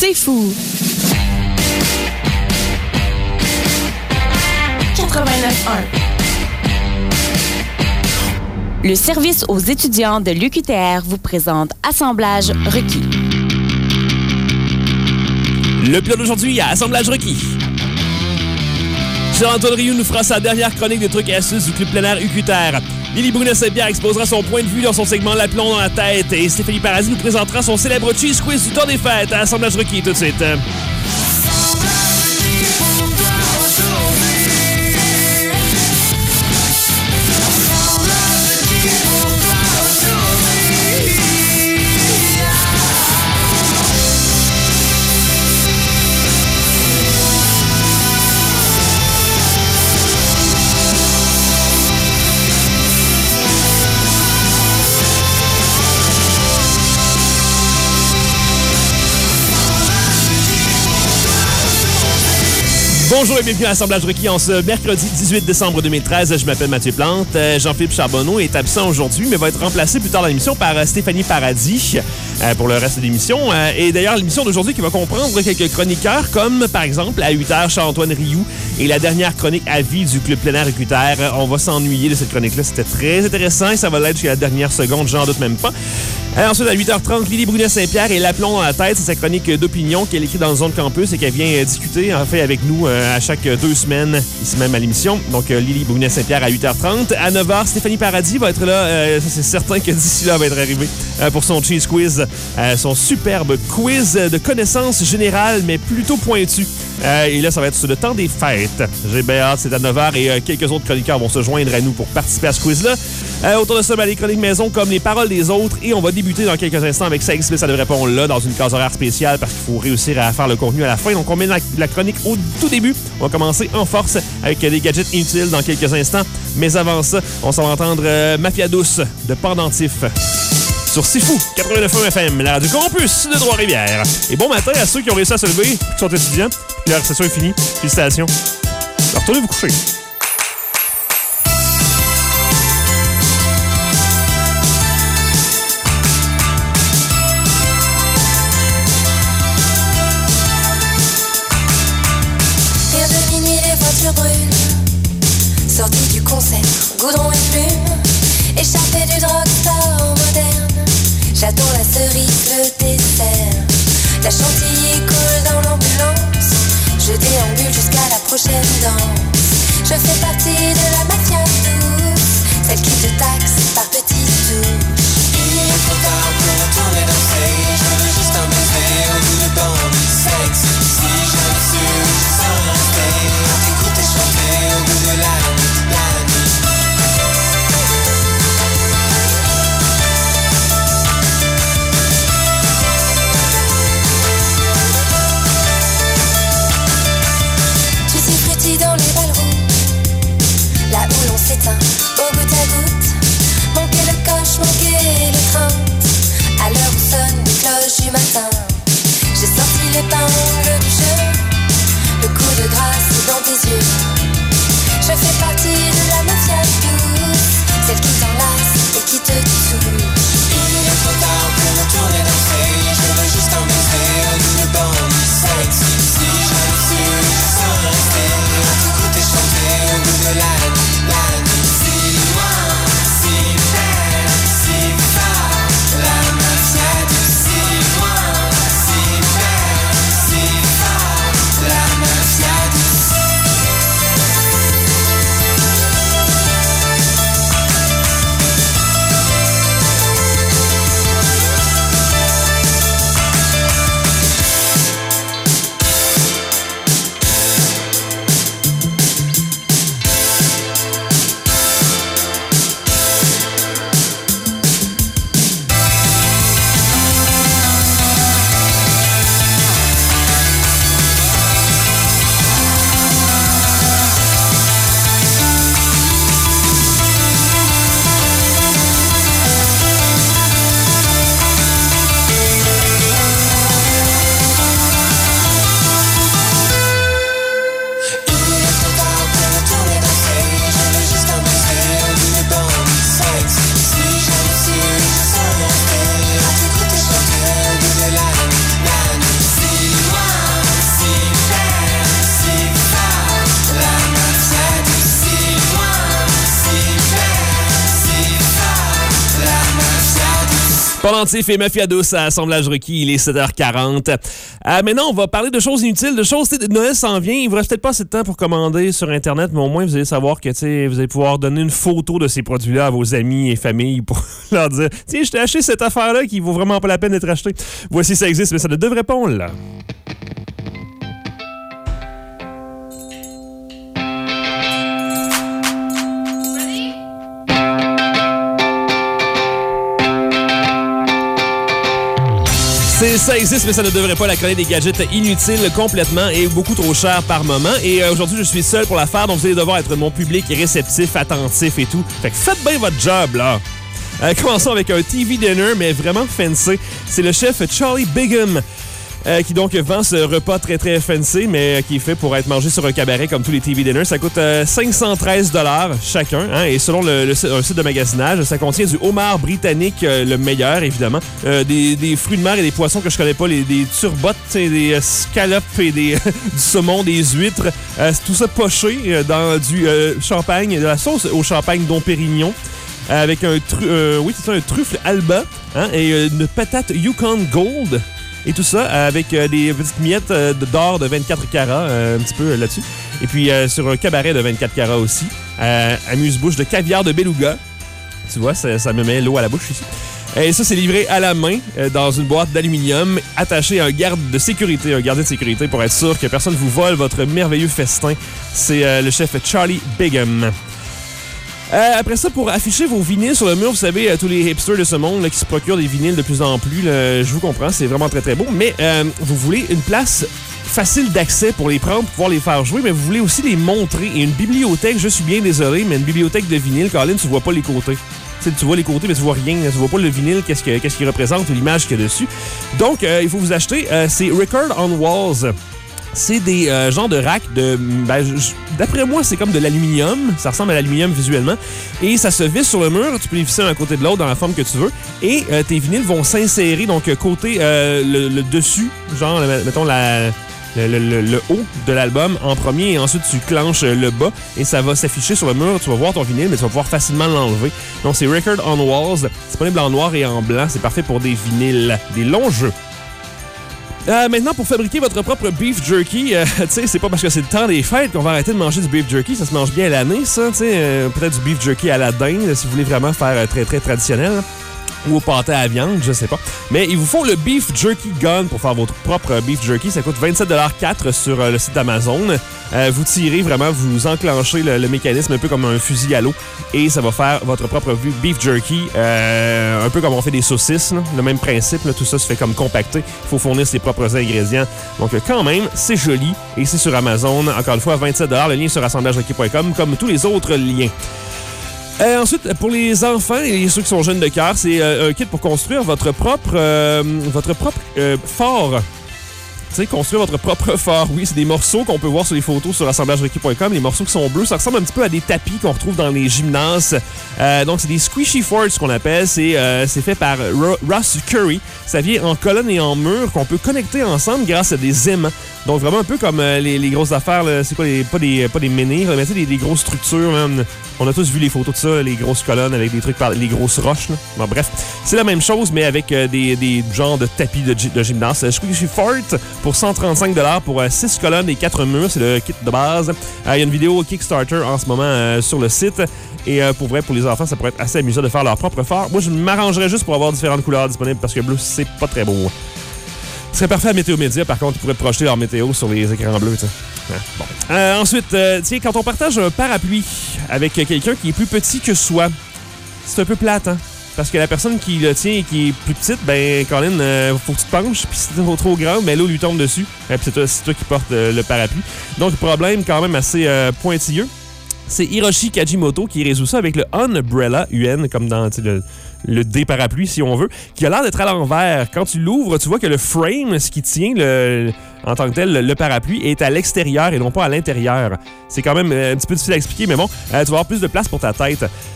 C'est fou. 89.1. Le service aux étudiants de l'UQTR vous présente Assemblage requis. Le pilote d'aujourd'hui à Assemblage requis. Jean-Antoine Rioux nous fera sa dernière chronique de trucs et astuces du club plein air UQTR. Lily Brunet-Saint-Pierre exposera son point de vue dans son segment L'aplomb dans la tête. Et Stéphanie Paradis nous présentera son célèbre cheese quiz du temps des fêtes à Assemblage requis tout de suite. Bonjour et bienvenue à Assemblage requis en ce mercredi 18 décembre 2013. Je m'appelle Mathieu Plante. Jean-Philippe Charbonneau est absent aujourd'hui, mais va être remplacé plus tard dans l'émission par Stéphanie Paradis pour le reste de l'émission. Et d'ailleurs, l'émission d'aujourd'hui qui va comprendre quelques chroniqueurs, comme par exemple à 8h, Jean-Antoine Rioux et la dernière chronique à vie du club plein air UQTR. On va s'ennuyer de cette chronique-là. C'était très intéressant et ça va l'être jusqu'à la dernière seconde, j'en doute même pas. Ensuite, à 8h30, Lily Brunet-Saint-Pierre et L'aplomb dans la tête. C'est sa chronique d'opinion qu'elle écrit dans Zone Campus et qu'elle vient discuter, en fait, avec nous à chaque 2 semaines, ici même à l'émission. Donc, Lily Brunet-Saint-Pierre à 8h30. À 9h, Stéphanie Paradis va être là. Ça, c'est certain que d'ici là, elle va être arrivée pour son cheese quiz. Son superbe quiz de connaissances générales, mais plutôt pointu. Et là, ça va être sur le temps des fêtes. J'ai bien hâte, c'est à 9h et quelques autres chroniqueurs vont se joindre à nous pour participer à ce quiz-là. Autour de ça, les chroniques maison comme les paroles des autres. Et on va débuter dans quelques instants avec ça existe, ça devrait répondre là, dans une case horaire spéciale parce qu'il faut réussir à faire le contenu à la fin. Donc, on met la chronique au tout début. On va commencer en force avec des gadgets inutiles dans quelques instants. Mais avant ça, on s'en va entendre Mafia Douce de Pendentif sur C'est fou, 89.1 FM, la radio campus de Trois-Rivières. Et bon matin à ceux qui ont réussi à se lever, qui sont étudiants, puis leur session est finie. Félicitations. Alors, retournez vous coucher. Vers de minuit, les voitures brûlent, sorties du concert, goudron et plumes, échappées du drugstore moderne. J'attends la cerise, le dessert. La chantilly coule dans l'ambulance. Je déambule jusqu'à la prochaine danse. Je fais partie de la mafia douce, celle qui te taxe par petites touches. Il est trop tard pour retourner danser. Je veux juste un baiser au bout de bande du sexe. Si j'avais su, je serais resté à t'écouter chanter au bout de la nuit. Dans les ballrooms, là où l'on s'éteint au goutte à goutte, Pendentif et Mafia Douce à Assemblage requis, il est 7h40. Maintenant, on va parler de choses inutiles, de choses, Noël s'en vient. Il vous reste peut-être pas assez de temps pour commander sur Internet, mais au moins, vous allez savoir que vous allez pouvoir donner une photo de ces produits-là à vos amis et familles pour leur dire « Tiens, je t'ai acheté cette affaire-là qui vaut vraiment pas la peine d'être achetée. » Voici, ça existe, mais ça ne devrait pas, on l'a. Ça existe, mais ça ne devrait pas. La chronique des gadgets inutiles complètement et beaucoup trop cher par moment. Et aujourd'hui, je suis seul pour la faire, donc vous allez devoir être mon public réceptif, attentif et tout. Fait que faites bien votre job, là. Commençons avec un TV dinner, mais vraiment fancy. C'est le chef Charlie Bigham. Qui donc vend ce repas très très fancy, mais qui est fait pour être mangé sur un cabaret comme tous les TV dinners. Ça coûte 513$ chacun, hein, et selon un site de magasinage, ça contient du homard britannique, le meilleur évidemment, des fruits de mer et des poissons que je connais pas, des turbottes, des scallops et du saumon, des huîtres, tout ça poché dans du champagne, de la sauce au champagne Dom Pérignon. Avec un truffle Alba, hein, et une patate Yukon Gold. Et tout ça avec des petites miettes d'or de 24 carats, un petit peu là-dessus. Et puis sur un cabaret de 24 carats aussi. Amuse-bouche de caviar de beluga. Tu vois, ça me met l'eau à la bouche ici. Et ça, c'est livré à la main dans une boîte d'aluminium attachée à un gardien de sécurité pour être sûr que personne ne vous vole votre merveilleux festin. C'est le chef Charlie Bigham. Après ça, pour afficher vos vinyles sur le mur, vous savez, tous les hipsters de ce monde là, qui se procurent des vinyles de plus en plus, là, je vous comprends, c'est vraiment très très beau, mais vous voulez une place facile d'accès pour les prendre, pour pouvoir les faire jouer, mais vous voulez aussi les montrer. Et une bibliothèque, je suis bien désolé, mais une bibliothèque de vinyle, Colin, tu vois pas les côtés. Tu vois les côtés, mais tu vois rien. Tu vois pas le vinyle, qu'est-ce qu'il représente ou l'image qu'il y a dessus. Donc, il faut vous acheter, c'est Record on Walls. C'est des genres de racks de... d'après moi, c'est comme de l'aluminium. Ça ressemble à l'aluminium visuellement. Et ça se visse sur le mur. Tu peux les visser un côté de l'autre dans la forme que tu veux. Et tes vinyles vont s'insérer, donc côté le dessus, genre, mettons, le haut de l'album en premier. Et ensuite, tu clenches le bas. Et ça va s'afficher sur le mur. Tu vas voir ton vinyle, mais tu vas pouvoir facilement l'enlever. Donc, c'est Record on Walls. Disponible en noir et en blanc. C'est parfait pour des vinyles. Des longs jeux. Maintenant, pour fabriquer votre propre beef jerky, c'est pas parce que c'est le temps des fêtes qu'on va arrêter de manger du beef jerky. Ça se mange bien à l'année, ça. Peut-être du beef jerky à la dinde, si vous voulez vraiment faire très, très traditionnel. Ou au pâté à viande, je sais pas. Mais il vous faut le Beef Jerky Gun pour faire votre propre beef jerky. Ça coûte 27$ sur le site d'Amazon. Vous tirez vraiment, vous enclenchez le mécanisme un peu comme un fusil à l'eau et ça va faire votre propre beef jerky. Un peu comme on fait des saucisses, là. Le même principe, là, tout ça se fait comme compacté. Il faut fournir ses propres ingrédients. Donc quand même, c'est joli et c'est sur Amazon. Encore une fois, 27$. Le lien est sur assemblagerequis.com comme tous les autres liens. Ensuite, pour les enfants et ceux qui sont jeunes de cœur, c'est un kit pour construire votre propre fort. Tu sais, construire votre propre fort. Oui, c'est des morceaux qu'on peut voir sur les photos sur assemblagerequis.com. Les morceaux qui sont bleus, ça ressemble un petit peu à des tapis qu'on retrouve dans les gymnases. Donc, c'est des squishy forts, ce qu'on appelle. C'est fait par Ross Curry. Ça vient en colonne et en mur qu'on peut connecter ensemble grâce à des aimants. Donc, vraiment un peu comme les grosses affaires. Là, c'est quoi, pas des menhirs, mais tu sais, des grosses structures. Même. On a tous vu les photos de ça, les grosses colonnes avec des trucs les grosses roches. Là. Bon, bref, c'est la même chose, mais avec des genres de tapis de gymnase. Squishy Fort pour 135$ pour 6 colonnes et 4 murs. C'est le kit de base. Il y a une vidéo Kickstarter en ce moment sur le site. Et pour vrai, pour les enfants, ça pourrait être assez amusant de faire leur propre fort. Moi, je m'arrangerais juste pour avoir différentes couleurs disponibles parce que bleu, c'est pas très beau. Ce serait parfait à Météo Média, par contre, ils pourraient projeter leur météo sur les écrans bleus. Ouais, bon. Ensuite, tiens, quand on partage un parapluie avec quelqu'un qui est plus petit que soi, c'est un peu plate, hein? Parce que la personne qui le tient et qui est plus petite, ben, Colin, faut que tu te penches, puis si t'es trop grand, ben, l'eau lui tombe dessus. Puis c'est toi qui portes le parapluie. Donc, problème quand même assez pointilleux. C'est Hiroshi Kajimoto qui résout ça avec le Unbrella UN, comme dans le D-parapluie, si on veut, qui a l'air d'être à l'envers. Quand tu l'ouvres, tu vois que le frame, ce qui tient en tant que tel, le parapluie, est à l'extérieur et non pas à l'intérieur. C'est quand même un petit peu difficile à expliquer, mais bon, tu vas avoir plus de place pour ta tête.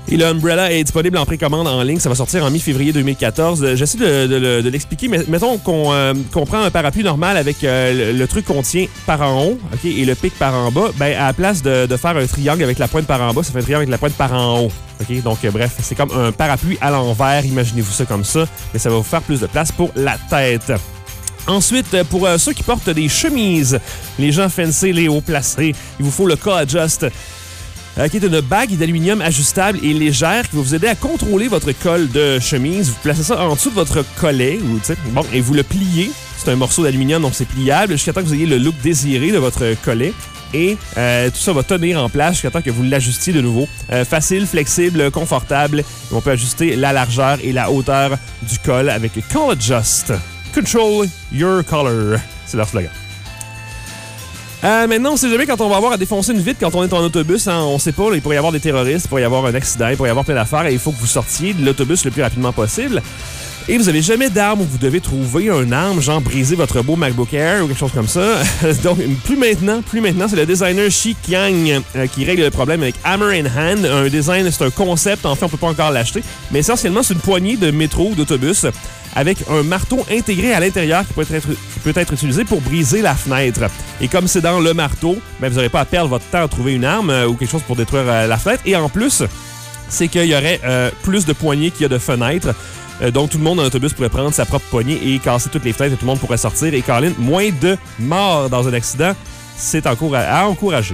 Et le Umbrella est disponible en précommande en ligne. Ça va sortir en mi-février 2014. J'essaie de l'expliquer. Mais mettons qu'on prend un parapluie normal avec le truc qu'on tient par en haut, OK, et le pic par en bas. Ben, à la place de faire un triangle avec la pointe par en bas, ça fait un triangle avec la pointe par en haut. OK, donc bref, c'est comme un parapluie à l'envers. Imaginez-vous ça comme ça. Mais ça va vous faire plus de place pour la tête. Ensuite, pour ceux qui portent des chemises, les gens fancy, les hauts placés, il vous faut le K-Adjust, qui est une bague d'aluminium ajustable et légère qui va vous aider à contrôler votre col de chemise. Vous placez ça en dessous de votre collet et vous le pliez. C'est un morceau d'aluminium, donc c'est pliable jusqu'à temps que vous ayez le look désiré de votre collet. Et tout ça va tenir en place jusqu'à temps que vous l'ajustiez de nouveau. Facile, flexible, confortable. Et on peut ajuster la largeur et la hauteur du col avec K-Adjust. Control your color. C'est leur slogan. Maintenant, on sait jamais quand on va avoir à défoncer une vitre quand on est en autobus. Hein, on sait pas, là, il pourrait y avoir des terroristes, il pourrait y avoir un accident, il pourrait y avoir plein d'affaires et il faut que vous sortiez de l'autobus le plus rapidement possible. Et vous avez jamais d'arme où vous devez trouver une arme, genre briser votre beau MacBook Air ou quelque chose comme ça. Donc, plus maintenant, c'est le designer Shi Qiang qui règle le problème avec Hammer in Hand. Un design, c'est un concept, en fait, on peut pas encore l'acheter. Mais essentiellement, c'est une poignée de métro ou d'autobus avec un marteau intégré à l'intérieur qui peut être utilisé pour briser la fenêtre. Et comme c'est dans le marteau, ben, vous n'aurez pas à perdre votre temps à trouver une arme ou quelque chose pour détruire la fenêtre. Et en plus, c'est qu'il y aurait plus de poignées qu'il y a de fenêtres. Donc, tout le monde dans l'autobus pourrait prendre sa propre poignée et casser toutes les fenêtres et tout le monde pourrait sortir. Et Colin, moins de morts dans un accident, c'est à encourager.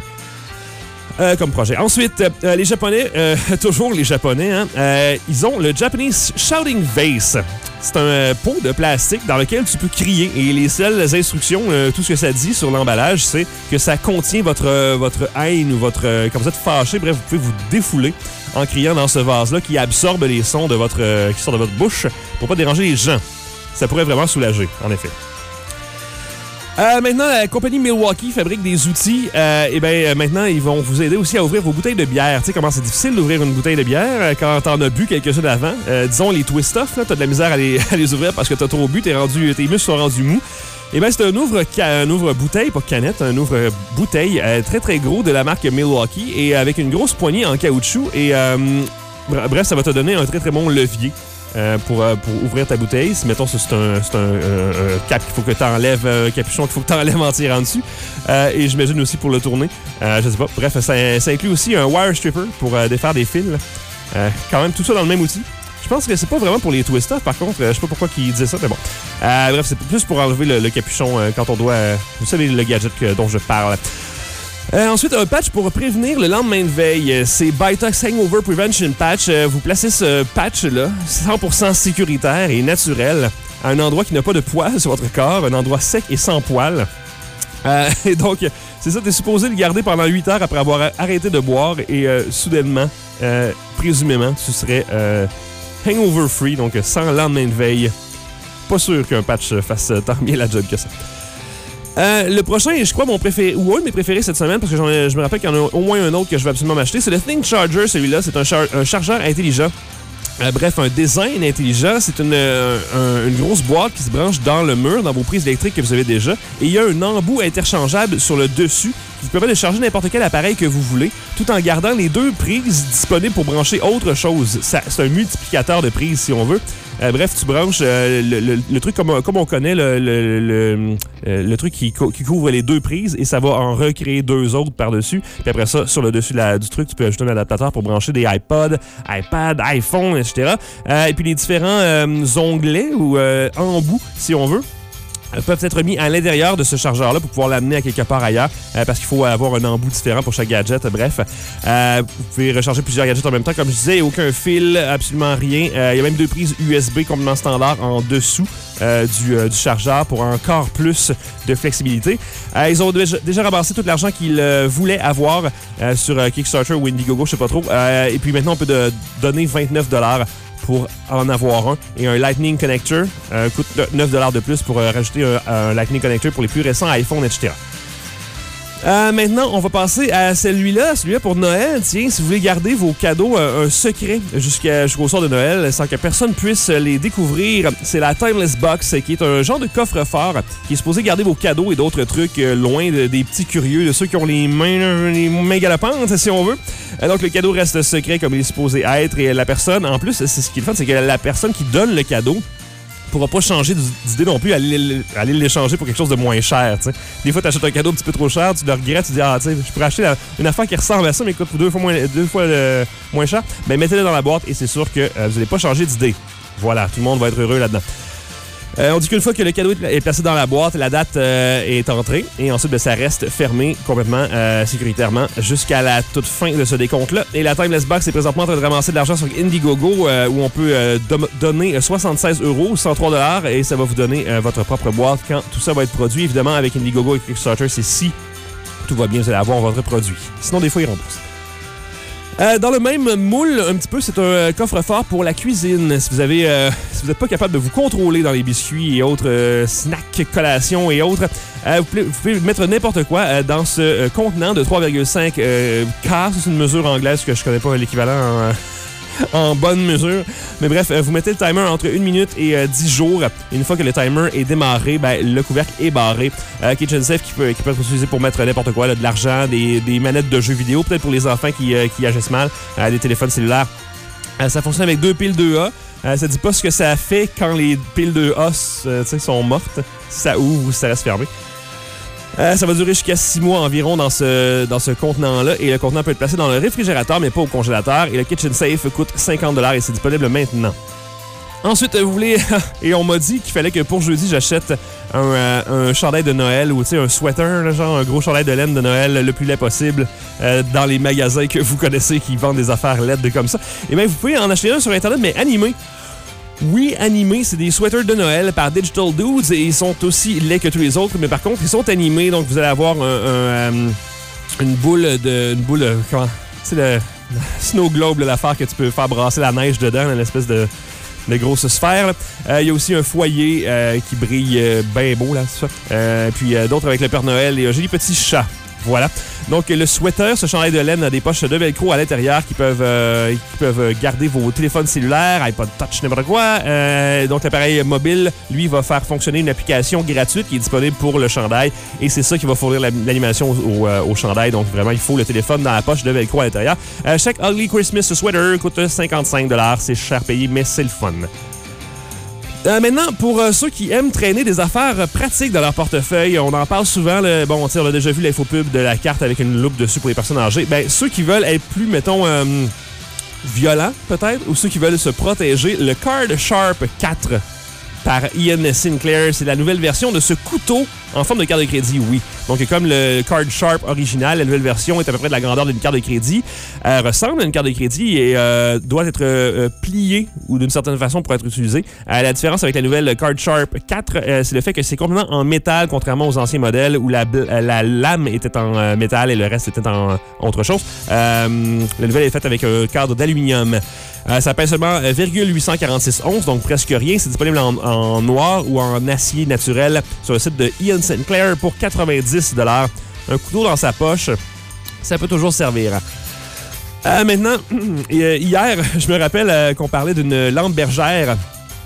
Comme projet. Ensuite, les Japonais, toujours les Japonais, hein, ils ont le Japanese Shouting Vase. C'est un pot de plastique dans lequel tu peux crier. Et les seules instructions, tout ce que ça dit sur l'emballage, c'est que ça contient votre haine ou votre... quand vous êtes fâché, bref, vous pouvez vous défouler en criant dans ce vase-là qui absorbe les sons qui sortent de votre bouche pour pas déranger les gens. Ça pourrait vraiment soulager, en effet. Maintenant, la compagnie Milwaukee fabrique des outils. Maintenant, ils vont vous aider aussi à ouvrir vos bouteilles de bière. Tu sais comment c'est difficile d'ouvrir une bouteille de bière quand t'en as bu quelques-unes avant. Disons, les twist-off, t'as de la misère à les ouvrir parce que t'as trop bu, tes muscles sont rendus mous. Eh bien, c'est un ouvre-bouteille, pas canette, un ouvre-bouteille très, très gros de la marque Milwaukee et avec une grosse poignée en caoutchouc. Et bref, ça va te donner un très, très bon levier. Pour ouvrir ta bouteille. Si, mettons, c'est un cap qu'il faut que tu enlèves, un capuchon qu'il faut que tu enlèves en tirant dessus. Et j'imagine aussi pour le tourner. Je sais pas. Bref, ça inclut aussi un wire stripper pour défaire des fils. Quand même, tout ça dans le même outil. Je pense que c'est pas vraiment pour les twisters, par contre. Je sais pas pourquoi ils disaient ça, mais bon. Bref, c'est plus pour enlever le capuchon quand on doit... vous savez, le gadget dont je parle. Ensuite, un patch pour prévenir le lendemain de veille. C'est Bitox Hangover Prevention Patch. Vous placez ce patch-là, 100% sécuritaire et naturel, à un endroit qui n'a pas de poils sur votre corps, un endroit sec et sans poils. Et donc, c'est ça, t'es supposé le garder pendant 8 heures après avoir arrêté de boire et soudainement, présumément, tu serais hangover free, donc sans lendemain de veille. Pas sûr qu'un patch fasse tant bien la job que ça. Le prochain, je crois, mon préféré, ou un de mes préférés cette semaine, parce que je me rappelle qu'il y en a au moins un autre que je vais absolument m'acheter, c'est le Think Charger, celui-là. C'est un chargeur intelligent. Bref, un design intelligent. C'est une grosse boîte qui se branche dans le mur, dans vos prises électriques que vous avez déjà. Et il y a un embout interchangeable sur le dessus qui vous permet de charger n'importe quel appareil que vous voulez, tout en gardant les deux prises disponibles pour brancher autre chose. C'est un multiplicateur de prises, si on veut. Bref, tu branches le truc comme on connaît, le truc qui couvre les deux prises et ça va en recréer deux autres par-dessus. Puis après ça, sur le dessus du truc, tu peux ajouter un adaptateur pour brancher des iPod, iPad, iPhone, etc. Et puis les différents onglets ou embouts, si on veut, peuvent être mis à l'intérieur de ce chargeur-là pour pouvoir l'amener à quelque part ailleurs parce qu'il faut avoir un embout différent pour chaque gadget. Bref, vous pouvez recharger plusieurs gadgets en même temps. Comme je disais, aucun fil, absolument rien. Il y a même deux prises USB complètement standard en dessous du chargeur pour encore plus de flexibilité. Ils ont déjà ramassé tout l'argent qu'ils voulaient avoir sur Kickstarter ou Indiegogo, je sais pas trop. Et puis maintenant, on peut donner $29 pour en avoir un. Et un Lightning Connector coûte $9 de plus pour rajouter un Lightning Connector pour les plus récents iPhone, etc. Maintenant, on va passer à celui-là pour Noël. Tiens, si vous voulez garder vos cadeaux un secret jusqu'au soir de Noël, sans que personne puisse les découvrir, c'est la Timeless Box, qui est un genre de coffre-fort qui est supposé garder vos cadeaux et d'autres trucs loin des petits curieux, de ceux qui ont les mains galopantes, si on veut. Donc, le cadeau reste secret comme il est supposé être. Et la personne, en plus, c'est ce qui est le fun, c'est que la personne qui donne le cadeau pourra pas changer d'idée non plus, aller l'échanger pour quelque chose de moins cher. T'sais. Des fois, tu achètes un cadeau un petit peu trop cher, tu le regrettes, tu dis je pourrais acheter une affaire qui ressemble à ça, mais coûte deux fois moins cher. Ben, mettez-le dans la boîte et c'est sûr que vous n'allez pas changer d'idée. Voilà, tout le monde va être heureux là-dedans. On dit qu'une fois que le cadeau est placé dans la boîte, la date est entrée et ensuite ça reste fermé complètement sécuritairement jusqu'à la toute fin de ce décompte-là. Et la Timeless Box est présentement en train de ramasser de l'argent sur Indiegogo où on peut donner 76 €, 103 $ et ça va vous donner votre propre boîte quand tout ça va être produit. Évidemment, avec Indiegogo et Kickstarter, c'est si tout va bien, vous allez avoir votre produit. Sinon, des fois, ils remboursent. Dans le même moule, un petit peu, c'est un coffre-fort pour la cuisine. Si vous n'êtes pas capable de vous contrôler dans les biscuits et autres snacks, collations et autres, vous pouvez mettre n'importe quoi dans ce contenant de 3,5 quarts. C'est une mesure anglaise que je connais pas l'équivalent en bonne mesure. Mais bref, vous mettez le timer entre 1 minute et 10 jours. Et une fois que le timer est démarré, le couvercle est barré. KitchenSafe qui peut être utilisé pour mettre n'importe quoi, de l'argent, des manettes de jeux vidéo, peut-être pour les enfants qui agissent mal, des téléphones cellulaires. Ça fonctionne avec 2 piles 2A. Ça dit pas ce que ça fait quand les piles 2A sont mortes, si ça ouvre ou si ça reste fermé. Ça va durer jusqu'à 6 mois environ dans ce contenant-là. Et le contenant peut être placé dans le réfrigérateur, mais pas au congélateur. Et le KitchenSafe coûte 50 $ et c'est disponible maintenant. Ensuite, vous voulez... et on m'a dit qu'il fallait que pour jeudi, j'achète un chandail de Noël ou un sweater, genre un gros chandail de laine de Noël le plus laid possible dans les magasins que vous connaissez qui vendent des affaires laides comme ça. Et bien, vous pouvez en acheter un sur Internet, mais animé. Oui, animés, c'est des sweaters de Noël par Digital Dudes et ils sont aussi laids que tous les autres, mais par contre, ils sont animés, donc vous allez avoir une boule, comment? Tu sais, le snow globe, l'affaire que tu peux faire brasser la neige dedans, une espèce de grosse sphère. Il y a aussi un foyer qui brille bien beau, là, c'est ça. Puis d'autres avec le Père Noël et un joli petit chat. Voilà. Donc, le sweater, ce chandail de laine a des poches de velcro à l'intérieur qui peuvent garder vos téléphones cellulaires, iPod Touch, n'importe quoi. Donc, l'appareil mobile, lui, va faire fonctionner une application gratuite qui est disponible pour le chandail. Et c'est ça qui va fournir l'animation au chandail. Donc, vraiment, il faut le téléphone dans la poche de velcro à l'intérieur. Chaque Ugly Christmas Sweater coûte 55 $. C'est cher payé, mais c'est le fun. Maintenant, pour ceux qui aiment traîner des affaires pratiques dans leur portefeuille, on en parle souvent. On a déjà vu l'infopub de la carte avec une loupe dessus pour les personnes âgées. Ceux qui veulent être plus, mettons, violents, peut-être, ou ceux qui veulent se protéger, le Card Sharp 4 par Ian Sinclair, c'est la nouvelle version de ce couteau en forme de carte de crédit, oui. Donc, comme le Card Sharp original, la nouvelle version est à peu près de la grandeur d'une carte de crédit. Elle ressemble à une carte de crédit et doit être pliée ou d'une certaine façon pour être utilisée. La différence avec la nouvelle Card Sharp 4, c'est le fait que c'est complètement en métal, contrairement aux anciens modèles où la lame était en métal et le reste était en autre chose. La nouvelle est faite avec un cadre d'aluminium. Ça pèse seulement 0,846 onces, donc presque rien. C'est disponible en noir ou en acier naturel sur le site de Ian Sinclair pour 90 $. Un couteau dans sa poche, ça peut toujours servir. Maintenant, hier, je me rappelle qu'on parlait d'une lampe bergère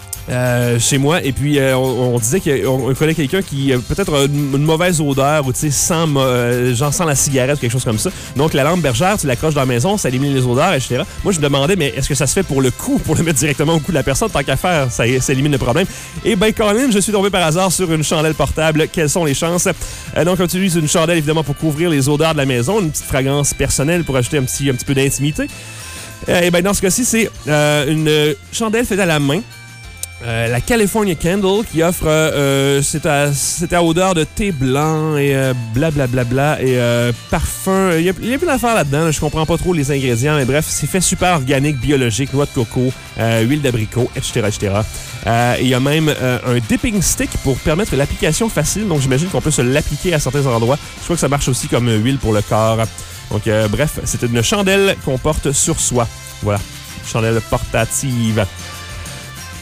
chez moi, et puis on disait qu'on connaît quelqu'un qui peut-être a une mauvaise odeur ou tu sais sent la cigarette ou quelque chose comme ça. Donc la lampe bergère, tu l'accroches dans la maison, ça élimine les odeurs, etc. Moi je me demandais, mais est-ce que ça se fait pour le cou, pour le mettre directement au cou de la personne, tant qu'à faire, ça élimine le problème. Et ben quand même, je suis tombé par hasard sur une chandelle portable. Quelles sont les chances? Donc on utilise une chandelle évidemment pour couvrir les odeurs de la maison, une petite fragrance personnelle pour ajouter un petit peu d'intimité. Et ben dans ce cas-ci, c'est une chandelle faite à la main. La California Candle qui offre c'est à odeur de thé blanc et blablabla et parfum. Il y a plein d'affaires là-dedans. Je comprends pas trop les ingrédients, mais bref, c'est fait super organique, biologique, noix de coco, huile d'abricot, etc. Il y a même un dipping stick pour permettre l'application facile. Donc j'imagine qu'on peut se l'appliquer à certains endroits. Je crois que ça marche aussi comme huile pour le corps. Donc bref, c'est une chandelle qu'on porte sur soi. Voilà, chandelle portative.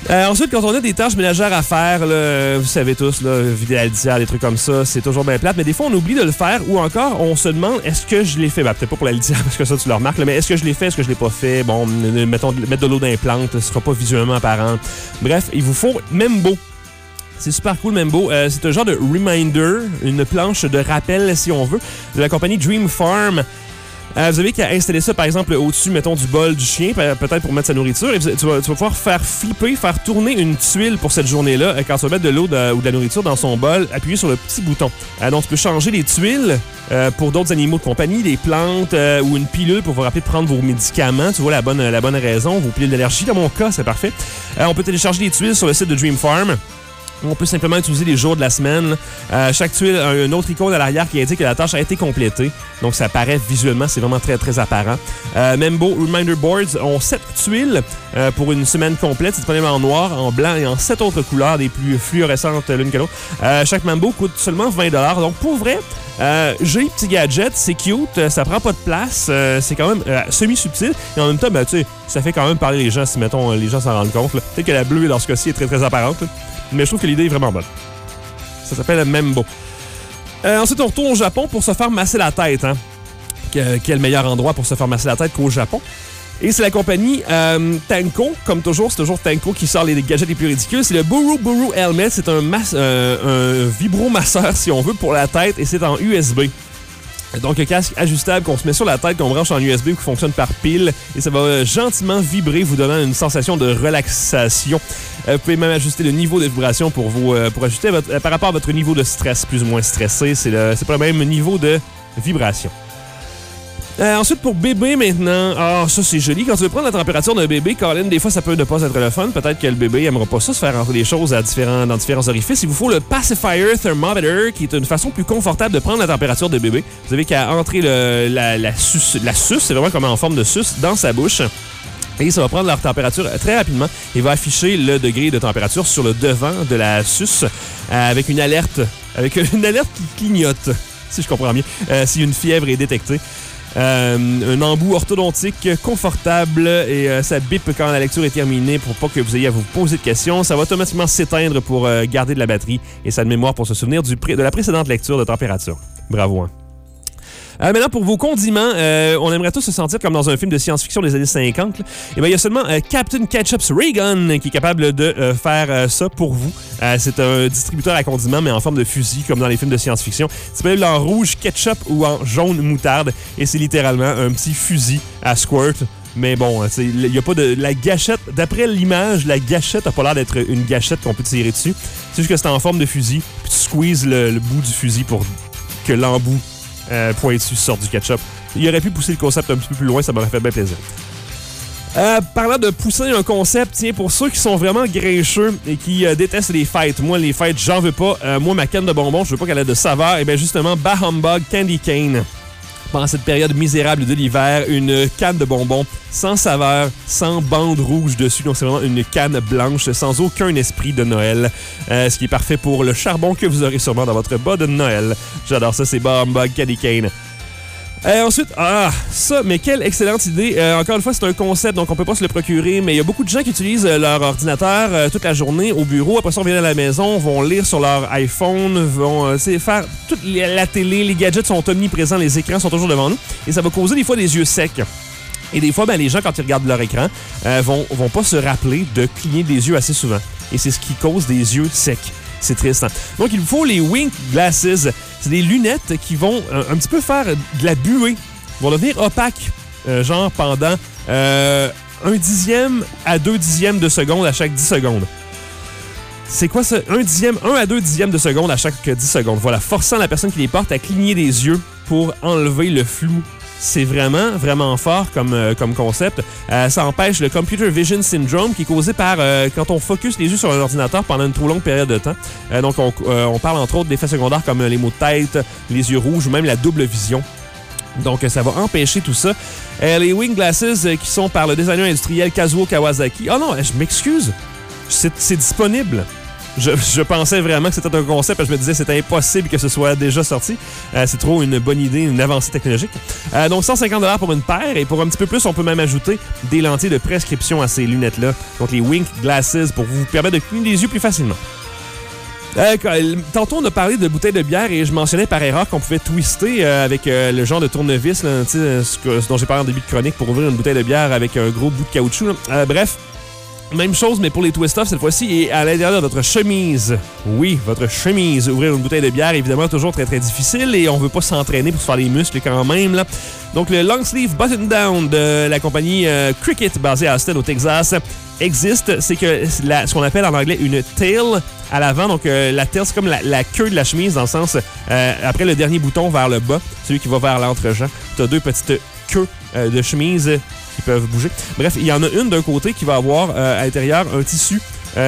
Ensuite, quand on a des tâches ménagères à faire, là, vous savez tous, là, vider la litière, des trucs comme ça, c'est toujours bien plate. Mais des fois, on oublie de le faire ou encore, on se demande, est-ce que je l'ai fait? Ben, peut-être pas pour la litière, parce que ça, tu le remarques, là, mais est-ce que je l'ai fait? Est-ce que je l'ai pas fait? Bon, mettons, mettre de l'eau dans les plantes, ce sera pas visuellement apparent. Bref, il vous faut Membo. C'est super cool, Membo. C'est un genre de reminder, une planche de rappel, si on veut, de la compagnie Dream Farm. Vous avez qu'à installer ça, par exemple, au-dessus, mettons, du bol du chien, peut-être pour mettre sa nourriture. Et tu vas pouvoir faire tourner une tuile pour cette journée-là. Quand tu vas mettre de l'eau ou de la nourriture dans son bol, appuyer sur le petit bouton. Donc, tu peux changer les tuiles pour d'autres animaux de compagnie, des plantes ou une pilule pour vous rappeler de prendre vos médicaments. Tu vois la bonne raison. Vos pilules d'allergie, dans mon cas, c'est parfait. On peut télécharger les tuiles sur le site de Dream Farm. On peut simplement utiliser les jours de la semaine. Chaque tuile a une autre icône à l'arrière qui indique que la tâche a été complétée. Donc, ça apparaît visuellement. C'est vraiment très, très apparent. Membo Reminder Boards ont 7 tuiles pour une semaine complète. C'est disponible en noir, en blanc et en 7 autres couleurs, des plus fluorescentes l'une que l'autre. Chaque Membo coûte seulement 20 $. Donc, pour vrai, joli petit gadget. C'est cute. Ça prend pas de place. C'est quand même semi-subtil. Et en même temps, ben, tu sais, ça fait quand même parler les gens si, mettons, les gens s'en rendent compte. Là. Peut-être que la bleue, dans ce cas-ci, est très, très apparente. Là. Mais je trouve que l'idée est vraiment bonne. Ça s'appelle Membo. Ensuite, on retourne au Japon pour se faire masser la tête. Hein? Quel meilleur endroit pour se faire masser la tête qu'au Japon? Et c'est la compagnie Tenko. Comme toujours, c'est toujours Tenko qui sort les gadgets les plus ridicules. C'est le Buru Helmet. C'est un vibromasseur, si on veut, pour la tête. Et c'est en USB. Donc, un casque ajustable qu'on se met sur la tête, qu'on branche en USB ou qui fonctionne par pile. Et ça va gentiment vibrer, vous donnant une sensation de relaxation. Vous pouvez même ajuster le niveau de vibration pour ajuster par rapport à votre niveau de stress, plus ou moins stressé. C'est pas le même niveau de vibration. Ensuite, pour bébé maintenant, ça c'est joli. Quand tu veux prendre la température d'un bébé, Colin, des fois ça peut ne pas être le fun. Peut-être que le bébé n'aimera pas ça, se faire rentrer des choses dans différents orifices. Il vous faut le Pacifier Thermometer, qui est une façon plus confortable de prendre la température de bébé. Vous avez qu'à entrer la suce, c'est vraiment comme en forme de suce, dans sa bouche. Et ça va prendre leur température très rapidement et va afficher le degré de température sur le devant de la suce avec une alerte qui clignote, si je comprends bien, si une fièvre est détectée. Un embout orthodontique confortable et ça bip quand la lecture est terminée pour pas que vous ayez à vous poser de questions. Ça va automatiquement s'éteindre pour garder de la batterie et ça de mémoire pour se souvenir de la précédente lecture de température. Bravo, hein? Maintenant, pour vos condiments, on aimerait tous se sentir comme dans un film de science-fiction des années 50. Et bien, il y a seulement Captain Ketchup's Ray Gun qui est capable de faire ça pour vous. C'est un distributeur à condiments, mais en forme de fusil, comme dans les films de science-fiction. C'est disponible en rouge ketchup ou en jaune moutarde. Et c'est littéralement un petit fusil à squirt. Mais bon, il n'y a pas de... La gâchette, d'après l'image, la gâchette n'a pas l'air d'être une gâchette qu'on peut tirer dessus. C'est juste que c'est en forme de fusil. Puis tu squeezes le bout du fusil pour que l'embout pointu sorte du ketchup. Il aurait pu pousser le concept un petit peu plus loin, ça m'aurait fait bien plaisir. Parlant de pousser un concept, tiens, pour ceux qui sont vraiment grincheux et qui détestent les fêtes, moi, les fêtes, j'en veux pas. Moi, ma canne de bonbons, je veux pas qu'elle ait de saveur. Et bien, justement, Bah Humbug Candy Cane. Pendant cette période misérable de l'hiver, une canne de bonbons sans saveur, sans bande rouge dessus. Donc, c'est vraiment une canne blanche sans aucun esprit de Noël. Ce qui est parfait pour le charbon que vous aurez sûrement dans votre bas de Noël. J'adore ça, c'est Bah Humbug Candy Cane. Ensuite, ça, mais quelle excellente idée. Encore une fois, c'est un concept, donc on peut pas se le procurer, mais il y a beaucoup de gens qui utilisent leur ordinateur toute la journée au bureau. Après ça, on vient à la maison, vont lire sur leur iPhone, vont faire toute la télé, les gadgets sont omniprésents, les écrans sont toujours devant nous, et ça va causer des fois des yeux secs. Et des fois, les gens, quand ils regardent leur écran, vont pas se rappeler de cligner des yeux assez souvent. Et c'est ce qui cause des yeux secs. C'est triste. Hein? Donc, il vous faut les Wink Glasses. C'est des lunettes qui vont un petit peu faire de la buée. Ils vont devenir opaques, genre pendant 1 dixième à 2 dixièmes de seconde à chaque 10 secondes. C'est quoi ça? 1 à 2 dixièmes de seconde à chaque 10 secondes. Voilà, forçant la personne qui les porte à cligner des yeux pour enlever le flou. C'est vraiment, vraiment fort comme concept. Ça empêche le Computer Vision Syndrome qui est causé par quand on focus les yeux sur un ordinateur pendant une trop longue période de temps. Donc, on parle entre autres d'effets secondaires comme les maux de tête, les yeux rouges ou même la double vision. Donc, ça va empêcher tout ça. Les Wing Glasses qui sont par le designer industriel Kazuo Kawasaki. Ah non, je m'excuse. C'est disponible. Je pensais vraiment que c'était un concept, parce que je me disais que c'était impossible que ce soit déjà sorti. C'est trop une bonne idée, une avancée technologique. Donc, 150$ pour une paire, et pour un petit peu plus, on peut même ajouter des lentilles de prescription à ces lunettes-là. Donc, les Wink Glasses, pour vous permettre de cligner les yeux plus facilement. Tantôt, on a parlé de bouteilles de bière et je mentionnais par erreur qu'on pouvait twister avec le genre de tournevis, là, ce dont j'ai parlé en début de chronique, pour ouvrir une bouteille de bière avec un gros bout de caoutchouc. Bref, même chose, mais pour les twist-offs cette fois-ci, et à l'intérieur de votre chemise. Oui, votre chemise. Ouvrir une bouteille de bière, évidemment, toujours très, très difficile et on veut pas s'entraîner pour se faire les muscles quand même, là. Donc, le long sleeve button down de la compagnie Cricket, basée à Austin, au Texas, existe. C'est que ce qu'on appelle en anglais une tail à l'avant. Donc, la tail, c'est comme la queue de la chemise, dans le sens, après le dernier bouton vers le bas, celui qui va vers l'entre-jambe, tu as deux petites queues de chemise qui peuvent bouger. Bref, il y en a une d'un côté qui va avoir à l'intérieur un tissu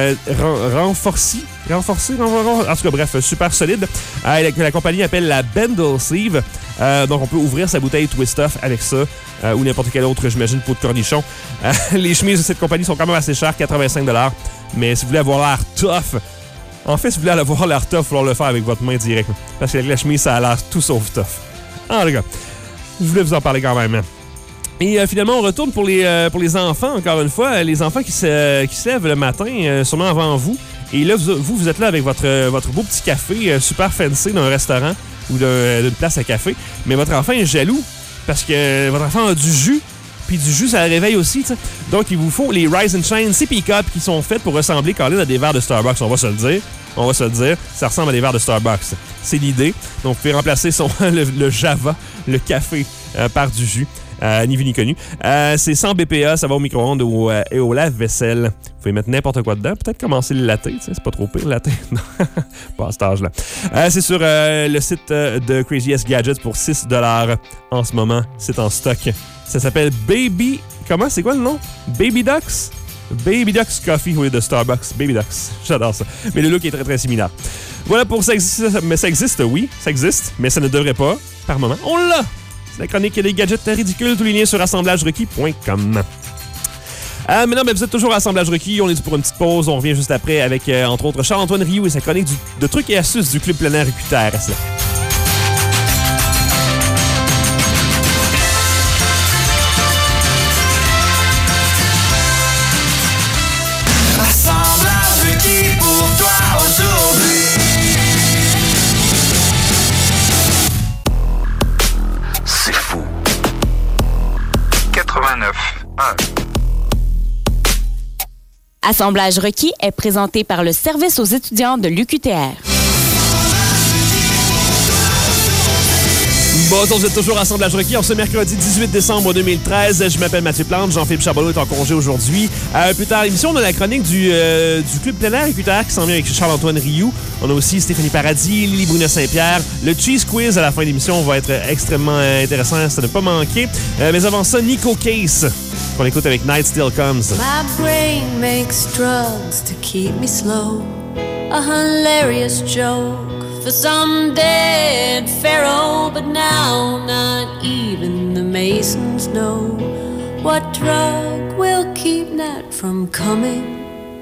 renforcé. En tout cas, bref, super solide. Que la compagnie appelle la Bendel Sleeve. Donc, on peut ouvrir sa bouteille Twist-Off avec ça ou n'importe quel autre, j'imagine, pot de cornichon. Les chemises de cette compagnie sont quand même assez chères, 85$. Mais si vous voulez avoir l'air tough, en fait, si vous voulez avoir l'air tough, il va falloir le faire avec votre main direct. Parce qu'avec la chemise, ça a l'air tout sauf tough. Ah, les gars, je voulais vous en parler quand même. Et finalement, on retourne pour les enfants, encore une fois. Les enfants qui se lèvent le matin, sûrement avant vous. Et là, vous êtes là avec votre beau petit café super fancy d'un restaurant ou d'une place à café. Mais votre enfant est jaloux parce que votre enfant a du jus. Puis du jus, ça le réveille aussi, t'sais. Donc, il vous faut les Rise and Shine Sippy Cups qui sont faits pour ressembler quand même à des verres de Starbucks. On va se le dire. Ça ressemble à des verres de Starbucks. C'est l'idée. Donc, vous pouvez remplacer le Java, le café, par du jus. Ni vu ni connu. C'est 100 BPA, ça va au micro-ondes et au lave-vaisselle. Vous pouvez mettre n'importe quoi dedans. Peut-être commencer le latte, c'est pas trop pire le latte. Pas à cet âge-là. C'est sur le site de Crazy Ass Gadgets pour 6$ en ce moment. C'est en stock. Ça s'appelle Baby... Comment? C'est quoi le nom? Baby Ducks? Baby Ducks Coffee au lieu de Starbucks. Baby Ducks. J'adore ça. Mais le look est très, très similaire. Voilà pour ça. Mais ça existe, oui. Ça existe, mais ça ne devrait pas. Par moment, on l'a! La chronique des gadgets ridicules, tous les liens sur assemblagerequis.com. Maintenant, vous êtes toujours à Assemblage Requis. On est dû pour une petite pause. On revient juste après avec, entre autres, Charles-Antoine Rioux et sa chronique de trucs et astuces du Club Plein Air UQTR. Reste là. Assemblage Requis pour toi aujourd'hui. C'est fou. 89.1. Assemblage requis est présenté par le service aux étudiants de l'UQTR. Bon, vous êtes toujours à Assemblage requis en ce mercredi 18 décembre 2013. Je m'appelle Mathieu Plante. Jean-Philippe Charbonneau est en congé aujourd'hui. Plus tard à l'émission, on a la chronique du Club Plein Air UQTR qui s'en vient avec Charles-Antoine Rioux. On a aussi Stéphanie Paradis, Lily Brunet-Saint-Pierre. Le Cheese Quiz à la fin de l'émission va être extrêmement intéressant. Ça ne pas manquer. Mais avant ça, Nico Case, qu'on écoute avec Night Still Comes. My brain makes drugs to keep me slow. A hilarious joke for some dead pharaoh, but now not even the Masons know what drug will keep Nat from coming.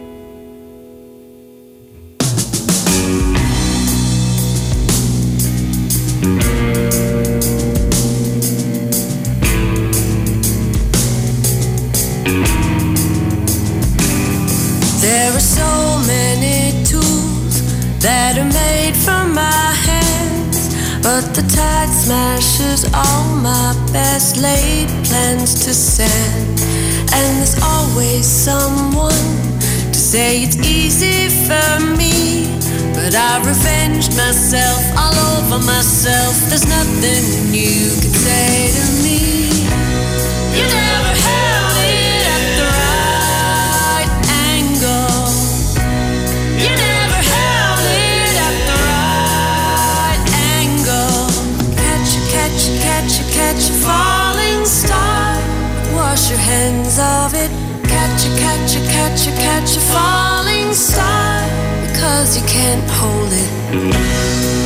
There are so many tools that are made from my hands, but the tide smashes all my best laid plans to sand. And there's always someone to say it's easy for me, but I've revenged myself all over myself. There's nothing you can say to me. You never held it at the right angle. You never held it at the right angle. Catch a falling star. Wash your hands of it. Catch a falling star. Because you can't hold it.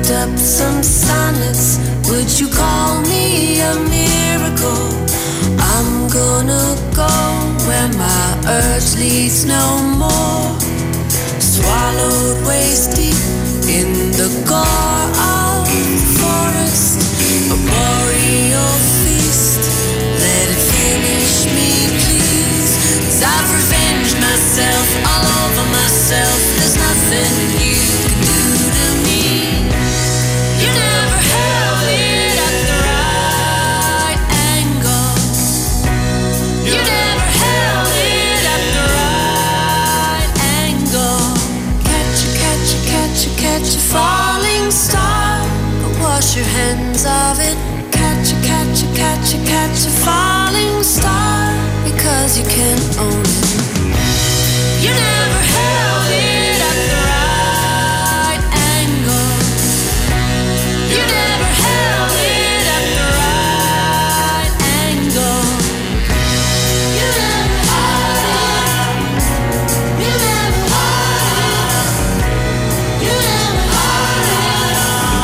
cooked up some sonnets. Would you call me a miracle? I'm gonna go where my urge leads no more. Swallowed waist deep in the gore of the forest. A boreal feast. Let it finish me, please. 'Cause I've revenged myself all over myself. There's nothing you can do to me. You never held it at the right angle. You never held it at the right angle. Catch a, catch a, catch a, catch a falling star, but wash your hands of it. Catch a, catch a, catch a, catch a falling star, because you can't own it. You never held it at the right angle. You never held it at the right angle. You never held it. You never held it. You never held it.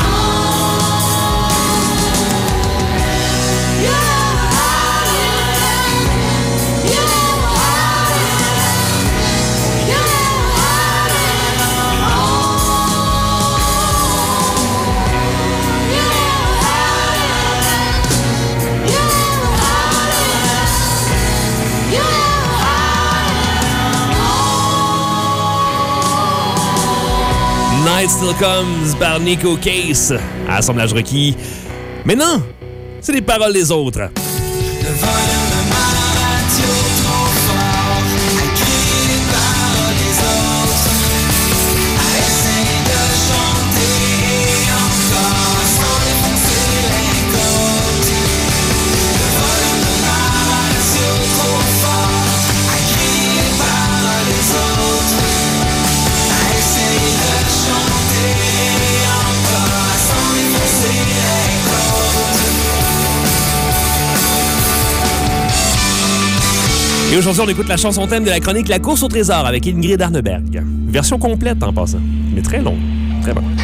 You never held it. You never held it. You never held it. Night Still Comes par Nico Case. Assemblage requis. Mais non, c'est les paroles des autres. Le volume de ma radio trop fort, à crier les paroles des autres, à essayer de chanter encore sans défoncer les côtes. Le volume de ma radio trop fort, à crier les paroles des autres, à essayer de chanter encore sans défoncer les côtes. Et aujourd'hui, on écoute la chanson thème de la chronique La course au trésor avec Ingrid Arneberg. Version complète en passant, mais très longue. Très bonne.